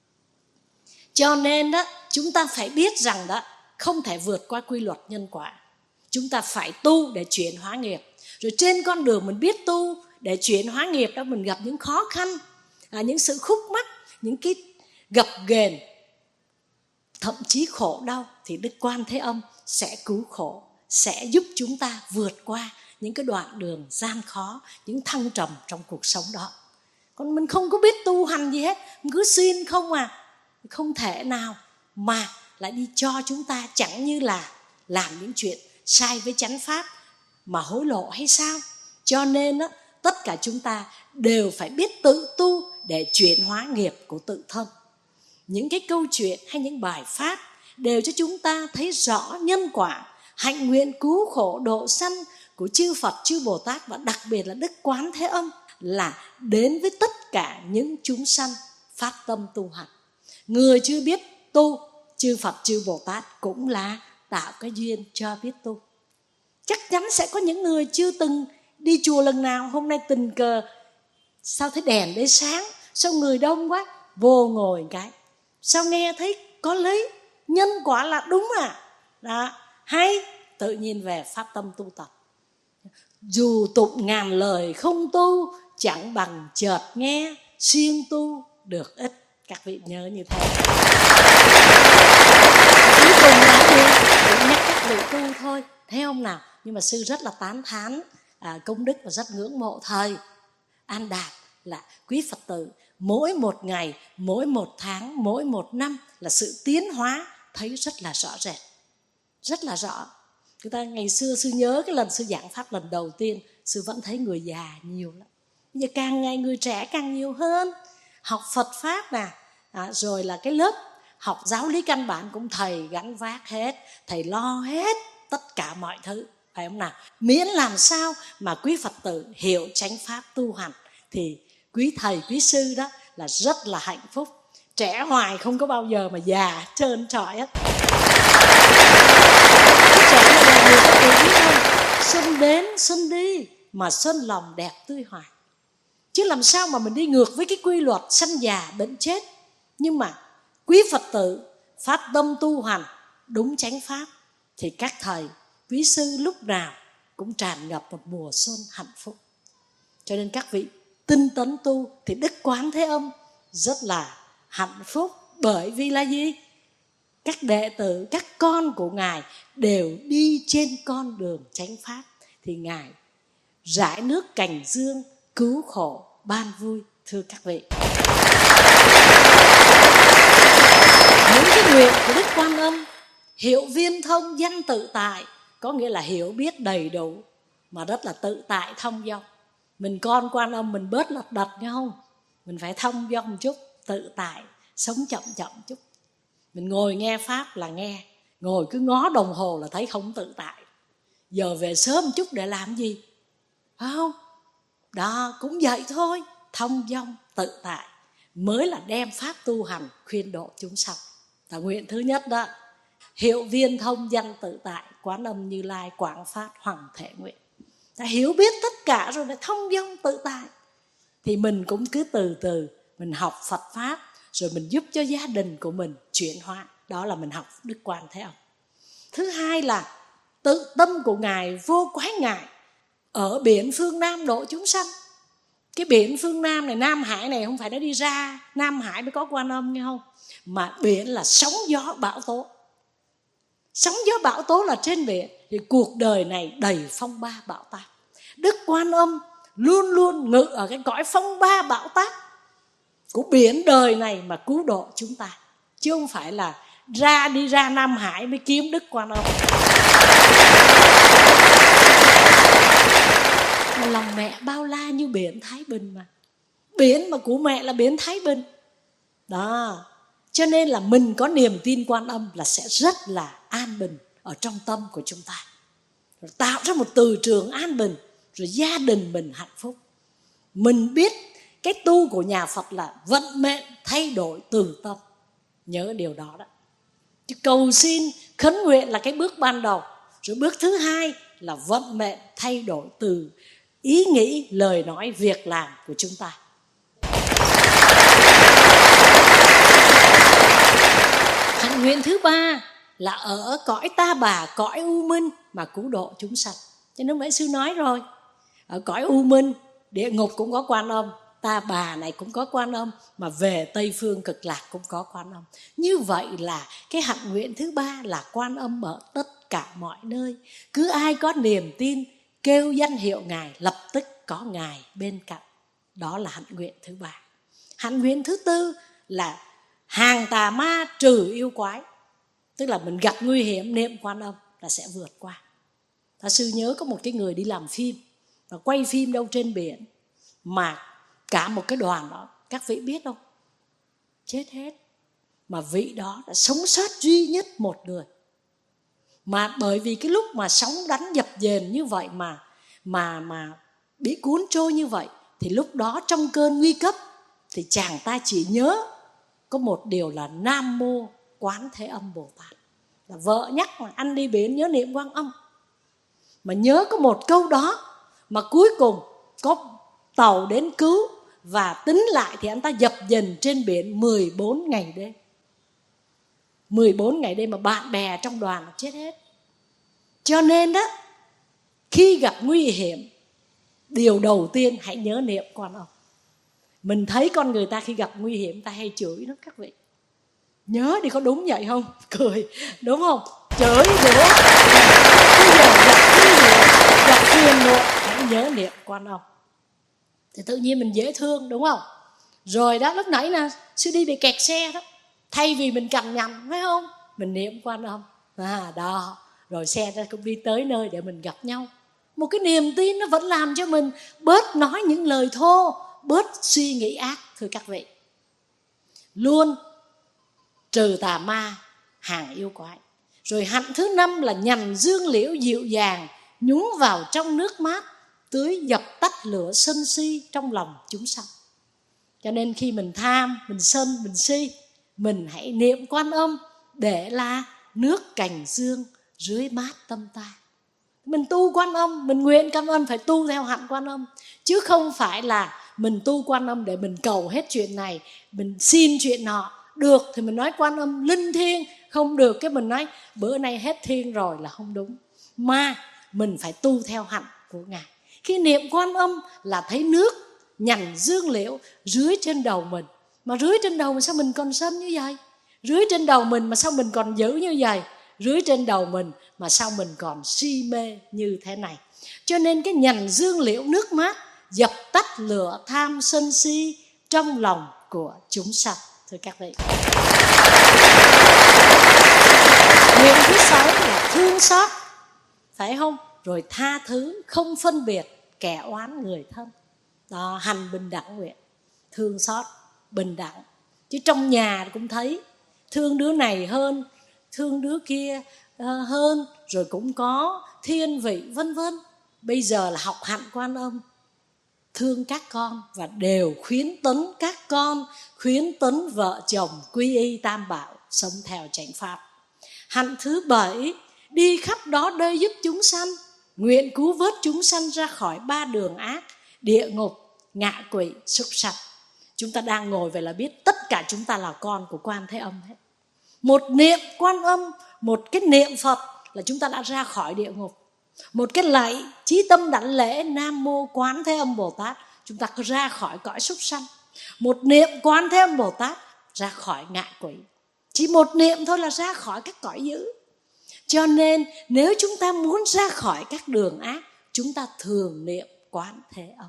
Cho nên đó, chúng ta phải biết rằng đó, không thể vượt qua quy luật nhân quả. Chúng ta phải tu để chuyển hóa nghiệp. Rồi trên con đường mình biết tu để chuyển hóa nghiệp đó, mình gặp những khó khăn, à, những sự khúc mắc, những cái gập ghềnh, thậm chí khổ đau, thì Đức Quan Thế Âm sẽ cứu khổ, sẽ giúp chúng ta vượt qua những cái đoạn đường gian khó, những thăng trầm trong cuộc sống đó. Còn mình không có biết tu hành gì hết, mình cứ xin không à, không thể nào mà lại đi cho chúng ta chẳng như là làm những chuyện sai với chánh pháp mà hối lộ hay sao. Cho nên đó, tất cả chúng ta đều phải biết tự tu để chuyển hóa nghiệp của tự thân. Những cái câu chuyện hay những bài pháp đều cho chúng ta thấy rõ nhân quả, hạnh nguyện cứu khổ độ sanh của chư Phật chư Bồ Tát, và đặc biệt là Đức Quán Thế Âm là đến với tất cả những chúng sanh phát tâm tu hành. Người chưa biết tu, chư Phật chư Bồ Tát cũng là tạo cái duyên cho biết tu. Chắc chắn sẽ có những người chưa từng đi chùa lần nào, hôm nay tình cờ sao thấy đèn đấy sáng, sao người đông quá, vô ngồi cái, sao nghe thấy có lấy nhân quả là đúng à, đó, hay tự nhiên về phát tâm tu tập. Dù tụng ngàn lời không tu, chẳng bằng chợt nghe siêng tu được ít. Các vị nhớ như thế. Cuối cùng là gì? Cũng nhắc các vị tu thôi, thấy không nào? Nhưng mà sư rất là tán thán à, công đức và rất ngưỡng mộ thầy An Đạt là quý Phật tử mỗi một ngày, mỗi một tháng, mỗi một năm là sự tiến hóa thấy rất là rõ rệt, rất là rõ. Người ta ngày xưa sư nhớ cái lần sư giảng pháp lần đầu tiên, sư vẫn thấy người già nhiều lắm. Bây giờ càng ngày người trẻ càng nhiều hơn, học Phật pháp nè, à, rồi là cái lớp học giáo lý căn bản cũng thầy gánh vác hết, thầy lo hết tất cả mọi thứ, phải không nào? Miễn làm sao mà quý Phật tử hiểu chánh pháp tu hành thì quý thầy quý sư đó là rất là hạnh phúc. Trẻ hoài không có bao giờ mà già trơn trọi hết. Trẻ là người ta tự biết không? Xuân đến xuân đi mà xuân lòng đẹp tươi hoài. Chứ làm sao mà mình đi ngược với cái quy luật sanh già bệnh chết. Nhưng mà quý Phật tử phát tâm tu hành đúng chánh pháp thì các thầy quý sư lúc nào cũng tràn ngập một mùa xuân hạnh phúc. Cho nên các vị tinh tấn tu thì Đức Quán Thế Âm rất là hạnh phúc. Bởi vì là gì? Các đệ tử, các con của Ngài đều đi trên con đường chánh pháp, thì Ngài rải nước cành dương, cứu khổ ban vui. Thưa các vị, những cái nguyện của Đức Quan Âm hiểu viên thông danh tự tại, có nghĩa là hiểu biết đầy đủ mà rất là tự tại thông dong. Mình con Quan Âm mình bớt lật đật nhau không? Mình phải thông dong một chút, tự tại, sống chậm chậm chút. Mình ngồi nghe Pháp là nghe, ngồi cứ ngó đồng hồ là thấy không tự tại. Giờ về sớm chút để làm gì? Phải không? Đó, cũng vậy thôi. Thông dong tự tại mới là đem Pháp tu hành khuyên độ chúng sanh. Là nguyện thứ nhất đó. Hiệu viên thông danh tự tại, Quán Âm Như Lai quảng phát hoằng thể nguyện. Ta hiểu biết tất cả rồi lại thông dong tự tại. Thì mình cũng cứ từ từ mình học Phật Pháp, rồi mình giúp cho gia đình của mình chuyển hóa. Đó là mình học Đức Quan Thế Âm. Thứ hai là tự tâm của Ngài vô quái ngại, ở biển phương Nam độ chúng sanh. Cái biển phương Nam này, Nam Hải này, không phải nó đi ra Nam Hải mới có Quan Âm nghe không? Mà biển là sóng gió bão tố. Sóng gió bão tố là trên biển. Thì cuộc đời này đầy phong ba bão táp. Đức Quan Âm luôn luôn ngự ở cái cõi phong ba bão táp của biển đời này mà cứu độ chúng ta. Chứ không phải là ra đi ra Nam Hải mới kiếm Đức Quan Âm. Mà lòng mẹ bao la như biển Thái Bình mà. Biển mà của mẹ là biển Thái Bình. Đó. Cho nên là mình có niềm tin Quan Âm là sẽ rất là an bình ở trong tâm của chúng ta. Rồi tạo ra một từ trường an bình, rồi gia đình mình hạnh phúc. Mình biết cái tu của nhà Phật là vận mệnh thay đổi từ tâm. Nhớ điều đó đó. Chứ cầu xin, khấn nguyện là cái bước ban đầu. Rồi bước thứ hai là vận mệnh thay đổi từ ý nghĩ, lời nói, việc làm của chúng ta. Hạnh nguyện thứ ba là ở cõi Ta Bà, cõi U Minh mà cứu độ chúng sanh. Cho nên mấy sư nói rồi, ở cõi U Minh, địa ngục cũng có Quan Âm, Ta Bà này cũng có Quan Âm, mà về Tây Phương Cực Lạc cũng có Quan Âm. Như vậy là cái hạnh nguyện thứ ba là Quan Âm ở tất cả mọi nơi. Cứ ai có niềm tin kêu danh hiệu Ngài, lập tức có Ngài bên cạnh. Đó là hạnh nguyện thứ ba. Hạnh nguyện thứ tư là hàng tà ma trừ yêu quái. Tức là mình gặp nguy hiểm, niệm Quan Âm là sẽ vượt qua. Ta sư nhớ có một cái người đi làm phim, và quay phim đâu trên biển, mà cả một cái đoàn đó, các vị biết không? Chết hết. Mà vị đó đã sống sót duy nhất một người. Mà bởi vì cái lúc mà sóng đánh dập dềnh như vậy mà mà mà bị cuốn trôi như vậy, thì lúc đó trong cơn nguy cấp thì chàng ta chỉ nhớ có một điều là Nam Mô Quán Thế Âm Bồ Tát. Là vợ nhắc mà anh đi biển nhớ niệm Quan Âm. Mà nhớ có một câu đó, mà cuối cùng có tàu đến cứu, và tính lại thì anh ta dập dềnh trên biển mười bốn ngày đêm. mười bốn ngày đêm mà bạn bè trong đoàn chết hết. Cho nên đó, khi gặp nguy hiểm, điều đầu tiên hãy nhớ niệm Quan Âm. Mình thấy con người ta khi gặp nguy hiểm ta hay chửi đó các vị. Nhớ đi, có đúng vậy không? Cười, đúng không? Chửi đũa. Bây giờ gặp nguy hiểm, gặp phiền muộn, hãy nhớ niệm Quan Âm. Thì tự nhiên mình dễ thương, đúng không? Rồi đó, lúc nãy nè, sư đi bị kẹt xe đó. Thay vì mình cằn nhằn, phải không? Mình niệm Quan Âm. À, đó. Rồi xe ra cũng đi tới nơi để mình gặp nhau. Một cái niềm tin nó vẫn làm cho mình bớt nói những lời thô, bớt suy nghĩ ác, thưa các vị. Luôn trừ tà ma, hàng yêu quái. Rồi hạnh thứ năm là nhằm dương liễu dịu dàng, nhúng vào trong nước mát, tưới dập tắt lửa sân si trong lòng chúng sanh. Cho nên khi mình tham, mình sân, mình si, mình hãy niệm Quan Âm để là nước cành dương dưới mát tâm ta. Mình tu Quan Âm, mình nguyện Quan Âm phải tu theo hạnh Quan Âm, chứ không phải là mình tu Quan Âm để mình cầu hết chuyện này, mình xin chuyện nọ. Được thì mình nói Quan Âm linh thiêng, không được cái mình nói bữa nay hết thiêng rồi là không đúng. Mà mình phải tu theo hạnh của Ngài. Khi niệm Quan Âm là thấy nước nhành dương liễu rưới trên đầu mình. Mà rưới trên đầu mình sao mình còn sân như vậy? Rưới trên đầu mình mà sao mình còn dữ như vậy? Rưới trên đầu mình mà sao mình còn si mê như thế này? Cho nên cái nhành dương liễu nước mát dập tắt lửa tham sân si trong lòng của chúng sanh, thưa các vị. Nguyện thứ sáu là thương xót, phải không? Rồi tha thứ, không phân biệt kẻ oán người thân. Đó, hành bình đẳng nguyện, thương xót, bình đẳng. Chứ trong nhà cũng thấy, thương đứa này hơn, thương đứa kia uh, hơn, rồi cũng có thiên vị vân vân. Bây giờ là học hạnh Quan Âm, thương các con và đều khuyến tấn các con, khuyến tấn vợ chồng quy y Tam Bảo, sống theo chánh pháp. Hạnh thứ bảy, đi khắp đó đây giúp chúng sanh, nguyện cứu vớt chúng sanh ra khỏi ba đường ác, địa ngục, ngạ quỷ, súc sanh. Chúng ta đang ngồi vậy là biết tất cả chúng ta là con của Quan Thế Âm hết. Một niệm Quan Âm, một cái niệm Phật là chúng ta đã ra khỏi địa ngục. Một cái lạy chí tâm đảnh lễ Nam Mô Quán Thế Âm Bồ Tát, chúng ta cứ ra khỏi cõi súc sanh. Một niệm Quán Thế Âm Bồ Tát ra khỏi ngạ quỷ. Chỉ một niệm thôi là ra khỏi các cõi dữ. Cho nên nếu chúng ta muốn ra khỏi các đường ác, chúng ta thường niệm Quán Thế Âm.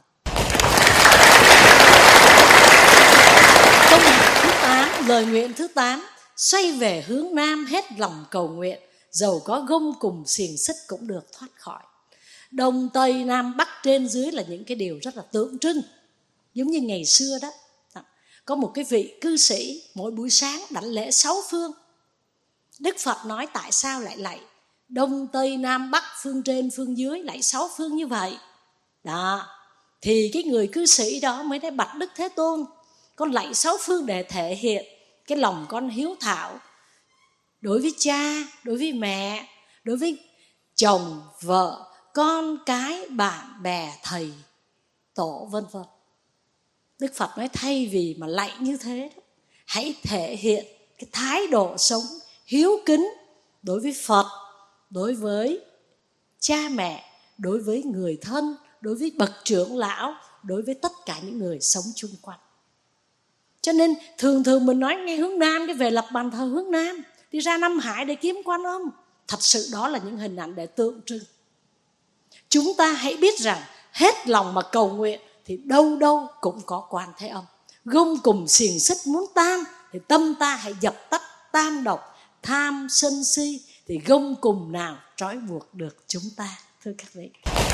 Câu thứ tám, lời nguyện thứ tám, xoay về hướng Nam hết lòng cầu nguyện, dầu có gông cùng xiềng xích cũng được thoát khỏi. Đông Tây Nam Bắc trên dưới là những cái điều rất là tượng trưng. Giống như ngày xưa đó, có một cái vị cư sĩ mỗi buổi sáng đảnh lễ sáu phương. Đức Phật nói tại sao lại lạy Đông Tây Nam Bắc, phương trên phương dưới, lạy sáu phương như vậy. Đó, thì cái người cư sĩ đó mớiได้bạch Đức Thế Tôn, con lạy sáu phương để thể hiện cái lòng con hiếu thảo đối với cha, đối với mẹ, đối với chồng, vợ, con cái, bạn bè, thầy, tổ vân vân. Đức Phật nói thay vì mà lạy như thế, hãy thể hiện cái thái độ sống hiếu kính đối với Phật, đối với cha mẹ, đối với người thân, đối với bậc trưởng lão, đối với tất cả những người sống chung quanh. Cho nên thường thường mình nói nghe hướng Nam, cái về lập bàn thờ hướng Nam, đi ra Nam Hải để kiếm Quan Âm. Thật sự đó là những hình ảnh để tượng trưng. Chúng ta hãy biết rằng hết lòng mà cầu nguyện thì đâu đâu cũng có Quan Thế Âm. Gông cùng xiềng xích muốn tan thì tâm ta hãy dập tắt tam độc, tham sân si, thì gông cùng nào trói buộc được chúng ta, thưa các vị.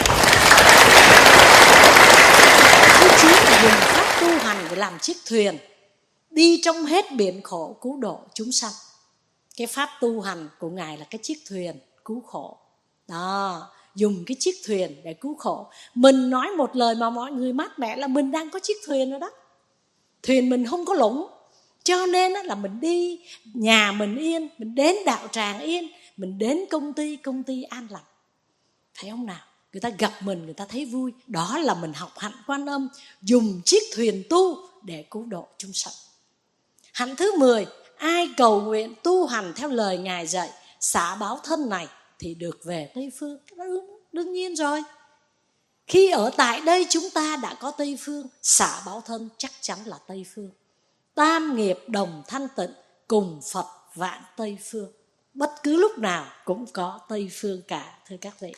Thứ chín là dùng pháp tu hành để làm chiếc thuyền đi trong hết biển khổ cứu độ chúng sanh. Cái pháp tu hành của Ngài là cái chiếc thuyền cứu khổ. Đó, dùng cái chiếc thuyền để cứu khổ. Mình nói một lời mà mọi người mát mẻ là mình đang có chiếc thuyền rồi đó. Thuyền mình không có lũng. Cho nên là mình đi, nhà mình yên, mình đến đạo tràng yên, mình đến công ty, công ty an lành. Thấy không nào? Người ta gặp mình, người ta thấy vui. Đó là mình học hạnh Quan Âm, dùng chiếc thuyền tu để cứu độ chúng sanh. Hạnh thứ mười, ai cầu nguyện tu hành theo lời Ngài dạy, xả báo thân này thì được về Tây Phương. Đương, đương nhiên rồi. Khi ở tại đây chúng ta đã có Tây Phương, xả báo thân chắc chắn là Tây Phương. Tam nghiệp đồng thanh tịnh, cùng Phật vạn Tây Phương. Bất cứ lúc nào cũng có Tây Phương cả, thưa các vị.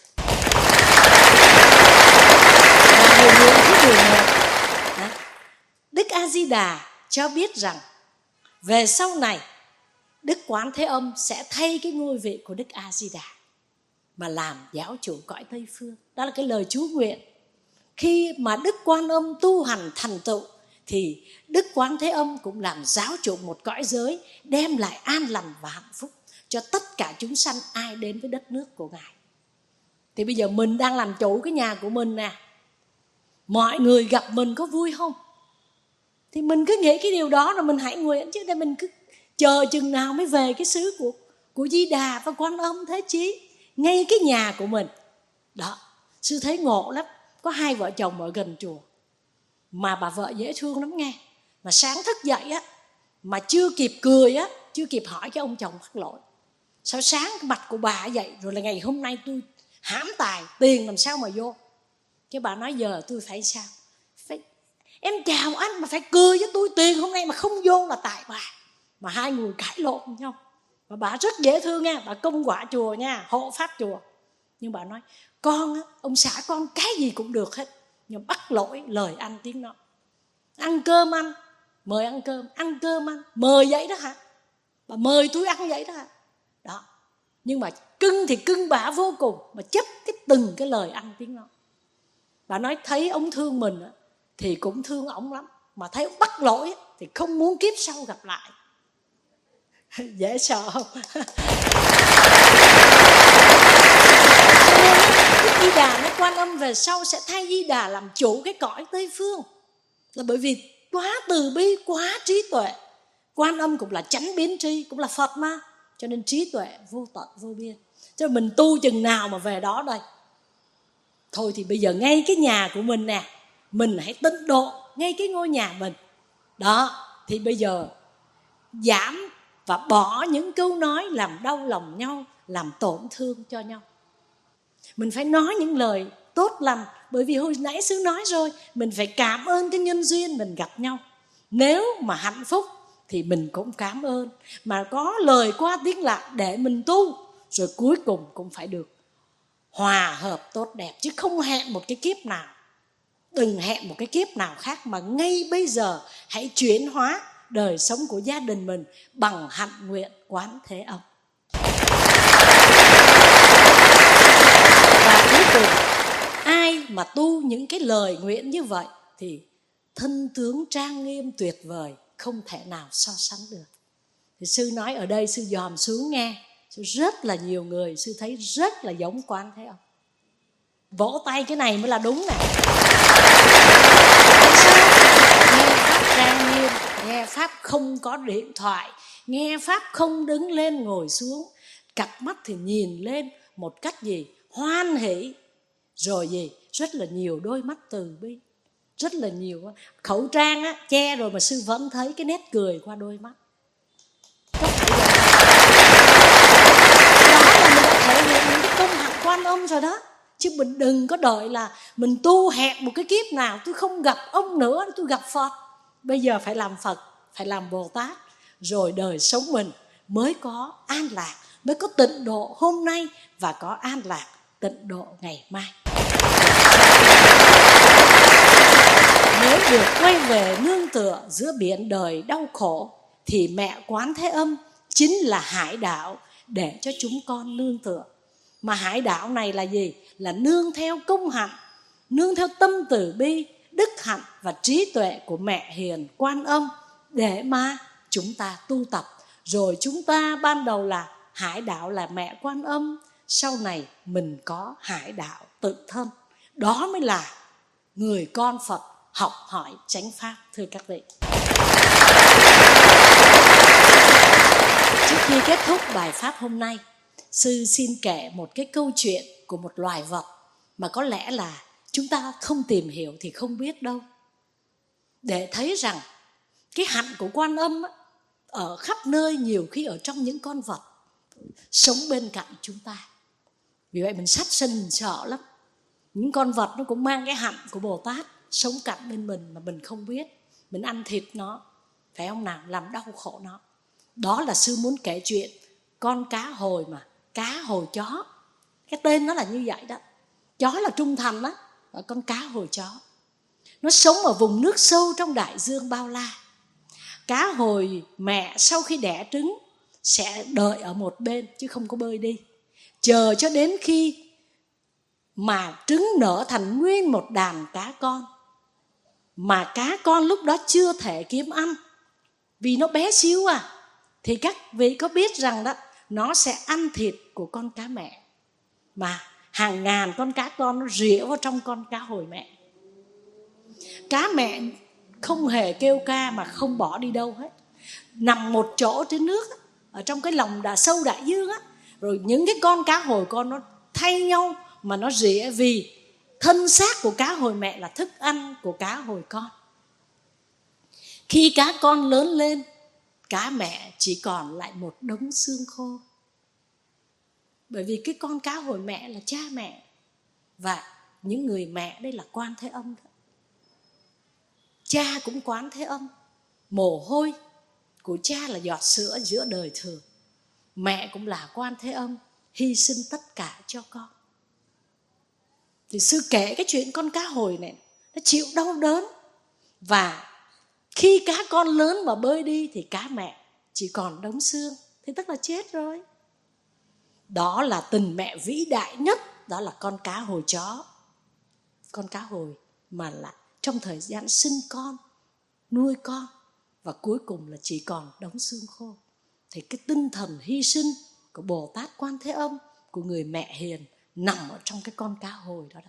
Và điều nguyện thứ mười một, Đức A Di Đà cho biết rằng về sau này Đức Quán Thế Âm sẽ thay cái ngôi vị của Đức A Di Đà mà làm giáo chủ cõi Tây Phương. Đó là cái lời chú nguyện. Khi mà Đức Quan Âm tu hành thành tựu thì Đức Quán Thế Âm cũng làm giáo chủ một cõi giới, đem lại an lành và hạnh phúc cho tất cả chúng sanh ai đến với đất nước của Ngài. Thì bây giờ mình đang làm chủ cái nhà của mình nè. Mọi người gặp mình có vui không? Thì mình cứ nghĩ cái điều đó rồi mình hãy nguyện, chứ để mình cứ chờ chừng nào mới về cái xứ của, của Di Đà và Quan Âm Thế Chí, ngay cái nhà của mình. Đó, sư thấy ngộ lắm. Có hai vợ chồng ở gần chùa, mà bà vợ dễ thương lắm nghe. Mà sáng thức dậy á, mà chưa kịp cười á, chưa kịp hỏi cái ông chồng mắc lỗi, sao sáng cái mặt của bà vậy, rồi là ngày hôm nay tôi hãm tài, tiền làm sao mà vô. Cái bà nói giờ tôi phải sao? Phải, em chào anh mà phải cười với tôi, tiền hôm nay mà không vô là tại bà. Mà hai người cãi lộn nhau. Mà bà rất dễ thương nha, bà công quả chùa nha, hộ pháp chùa. Nhưng bà nói, con á, ông xã con cái gì cũng được hết, nhưng bắt lỗi lời ăn tiếng nói. Ăn cơm ăn, mời ăn cơm, ăn cơm ăn, mời vậy đó hả? Bà mời tôi ăn vậy đó hả? Đó. Nhưng mà cưng thì cưng bả vô cùng, mà chấp cái từng cái lời ăn tiếng nói. Bà nói thấy ông thương mình thì cũng thương ông lắm, mà thấy ông bắt lỗi thì không muốn kiếp sau gặp lại. Dễ sợ không? Di Đà nói Quan Âm về sau sẽ thay Di Đà làm chủ cái cõi Tây Phương, là bởi vì quá từ bi, quá trí tuệ. Quan Âm cũng là chánh biến tri, cũng là Phật mà, cho nên trí tuệ vô tận vô biên. Cho nên mình tu chừng nào mà về đó đây. Thôi thì bây giờ ngay cái nhà của mình nè, mình hãy tịnh độ ngay cái ngôi nhà mình. Đó, thì bây giờ giảm và bỏ những câu nói làm đau lòng nhau, làm tổn thương cho nhau. Mình phải nói những lời tốt lành, bởi vì hồi nãy sư nói rồi, mình phải cảm ơn cái nhân duyên mình gặp nhau. Nếu mà hạnh phúc thì mình cũng cảm ơn, mà có lời qua tiếng lại để mình tu, rồi cuối cùng cũng phải được hòa hợp tốt đẹp, chứ không hẹn một cái kiếp nào. Đừng hẹn một cái kiếp nào khác, mà ngay bây giờ hãy chuyển hóa đời sống của gia đình mình bằng hạnh nguyện Quán Thế Âm. Và cuối cùng, ai mà tu những cái lời nguyện như vậy thì thân tướng trang nghiêm tuyệt vời, không thể nào so sánh được. Thì sư nói ở đây, sư dòm xuống nghe, sư rất là nhiều người sư thấy rất là giống Quán Thế Âm. Vỗ tay cái này mới là đúng nè. Nghe pháp trang nghiêm, nghe pháp không có điện thoại, nghe pháp không đứng lên ngồi xuống, cặp mắt thì nhìn lên một cách gì hoan hỷ, rồi gì rất là nhiều đôi mắt từ bi, rất là nhiều khẩu trang á che rồi mà sư vẫn thấy cái nét cười qua đôi mắt. Có phải vậy? Đó là mình đã thể hiện những cái công hạnh Quan Âm rồi đó. Chứ mình đừng có đợi là mình tu hẹn một cái kiếp nào tôi không gặp ông nữa, tôi gặp Phật. Bây giờ phải làm Phật, phải làm Bồ Tát, rồi đời sống mình mới có an lạc, mới có tịnh độ hôm nay và có an lạc tịnh độ ngày mai. Nếu được quay về nương tựa giữa biển đời đau khổ thì mẹ Quán Thế Âm chính là hải đảo để cho chúng con nương tựa. Mà hải đảo này là gì? Là nương theo công hạnh, nương theo tâm từ bi, đức hạnh và trí tuệ của mẹ hiền Quan Âm để mà chúng ta tu tập. Rồi chúng ta ban đầu là hải đảo là mẹ Quan Âm, sau này mình có hải đảo tự thân. Đó mới là người con Phật học hỏi chánh pháp, thưa các vị. Trước khi kết thúc bài pháp hôm nay, sư xin kể một cái câu chuyện của một loài vật mà có lẽ là chúng ta không tìm hiểu thì không biết đâu. Để thấy rằng cái hạnh của Quan Âm ở khắp nơi, nhiều khi ở trong những con vật sống bên cạnh chúng ta. Vì vậy mình sát sinh mình sợ lắm. Những con vật nó cũng mang cái hạnh của Bồ Tát sống cạnh bên mình mà mình không biết. Mình ăn thịt nó, phải không nào, làm đau khổ nó. Đó là sư muốn kể chuyện con cá hồi mà, cá hồi chó. Cái tên nó là như vậy đó. Chó là trung thành đó, và con cá hồi chó. Nó sống ở vùng nước sâu trong đại dương bao la. Cá hồi mẹ sau khi đẻ trứng sẽ đợi ở một bên chứ không có bơi đi, chờ cho đến khi mà trứng nở thành nguyên một đàn cá con. Mà cá con lúc đó chưa thể kiếm ăn, vì nó bé xíu à. Thì các vị có biết rằng đó, nó sẽ ăn thịt của con cá mẹ. Mà hàng ngàn con cá con nó rỉa vào trong con cá hồi mẹ. Cá mẹ không hề kêu ca mà không bỏ đi đâu hết, nằm một chỗ trên nước, ở trong cái lòng đã sâu đại dương á. Rồi những cái con cá hồi con nó thay nhau mà nó rỉa, vì thân xác của cá hồi mẹ là thức ăn của cá hồi con. Khi cá con lớn lên, cá mẹ chỉ còn lại một đống xương khô. Bởi vì cái con cá hồi mẹ là cha mẹ, và những người mẹ đây là Quan Thế Âm đó. Cha cũng Quán Thế Âm. Mồ hôi của cha là giọt sữa giữa đời thường. Mẹ cũng là Quan Thế Âm, hy sinh tất cả cho con. Thì sư kể cái chuyện con cá hồi này, nó chịu đau đớn. Và khi cá con lớn mà bơi đi thì cá mẹ chỉ còn đống xương, thì tức là chết rồi. Đó là tình mẹ vĩ đại nhất, đó là con cá hồi chó. Con cá hồi mà là trong thời gian sinh con, nuôi con, và cuối cùng là chỉ còn đống xương khô. thì cái tinh thần hy sinh của Bồ Tát Quan Thế Âm, của người mẹ hiền nằm ở trong cái con cá hồi đó đó.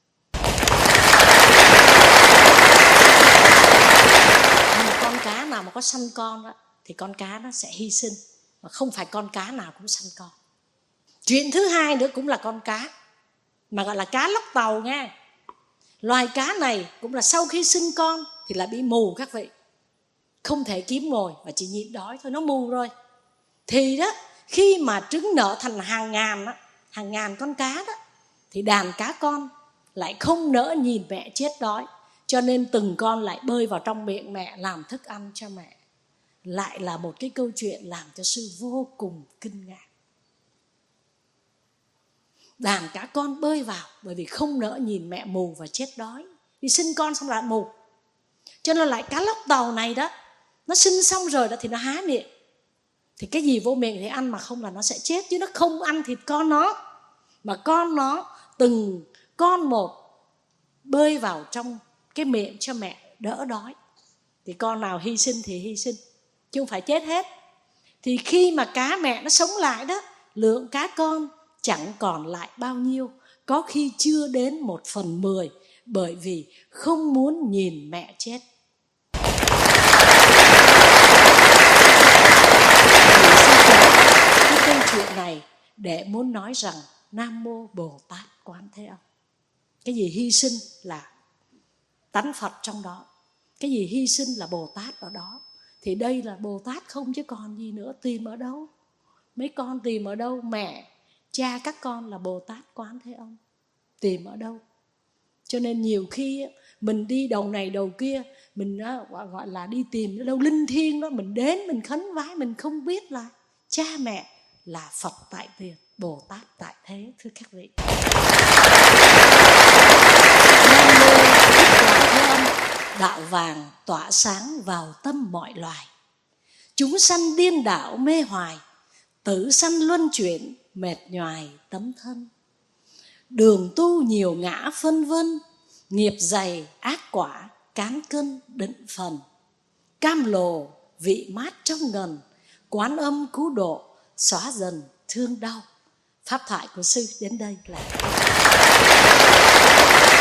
Nhưng mà con cá nào mà có sanh con đó, thì con cá nó sẽ hy sinh, mà không phải con cá nào cũng sanh con. Chuyện thứ hai nữa cũng là con cá, mà gọi là cá lóc tàu nha. Loài cá này cũng là sau khi sinh con thì là bị mù các vị, không thể kiếm mồi và chỉ nhịn đói thôi, nó mù rồi. Thì đó, khi mà trứng nở thành hàng ngàn đó, hàng ngàn con cá đó, thì đàn cá con lại không nỡ nhìn mẹ chết đói, cho nên từng con lại bơi vào trong miệng mẹ làm thức ăn cho mẹ. Lại là một cái câu chuyện làm cho sư vô cùng kinh ngạc. Đàn cá con bơi vào bởi vì không nỡ nhìn mẹ mù và chết đói, vì sinh con xong lại mù. Cho nên lại cá lóc tàu này đó, nó sinh xong rồi đó thì nó há miệng, thì cái gì vô miệng thì ăn, mà không là nó sẽ chết. Chứ nó không ăn thịt con nó, mà con nó từng con một bơi vào trong cái miệng cho mẹ đỡ đói. Thì con nào hy sinh thì hy sinh, chứ không phải chết hết. Thì khi mà cá mẹ nó sống lại đó, lượng cá con chẳng còn lại bao nhiêu, có khi chưa đến một phần mười, bởi vì không muốn nhìn mẹ chết. Cái câu chuyện này để muốn nói rằng Nam Mô Bồ Tát Quán Thế Âm. Cái gì hy sinh là tánh Phật trong đó, cái gì hy sinh là Bồ Tát ở đó. Thì đây là Bồ Tát không chứ còn gì nữa. Tìm ở đâu? Mấy con tìm ở đâu? Mẹ, cha các con là Bồ Tát Quán Thế Âm. Tìm ở đâu? Cho nên nhiều khi mình đi đầu này đầu kia, mình gọi là đi tìm ở đâu linh thiêng đó, mình đến mình khấn vái, mình không biết là cha mẹ là Phật tại tiền, Bồ Tát tại thế. Thưa các vị, đạo vàng tỏa sáng vào tâm mọi loài. Chúng sanh điên đảo mê hoài, tử sanh luân chuyển mệt nhoài tấm thân. Đường tu nhiều ngã phân vân, nghiệp dày ác quả cán cân định phần. Cam lồ vị mát trong ngần, Quán Âm cứu độ xóa dần thương đau. Pháp thoại của sư đến đây là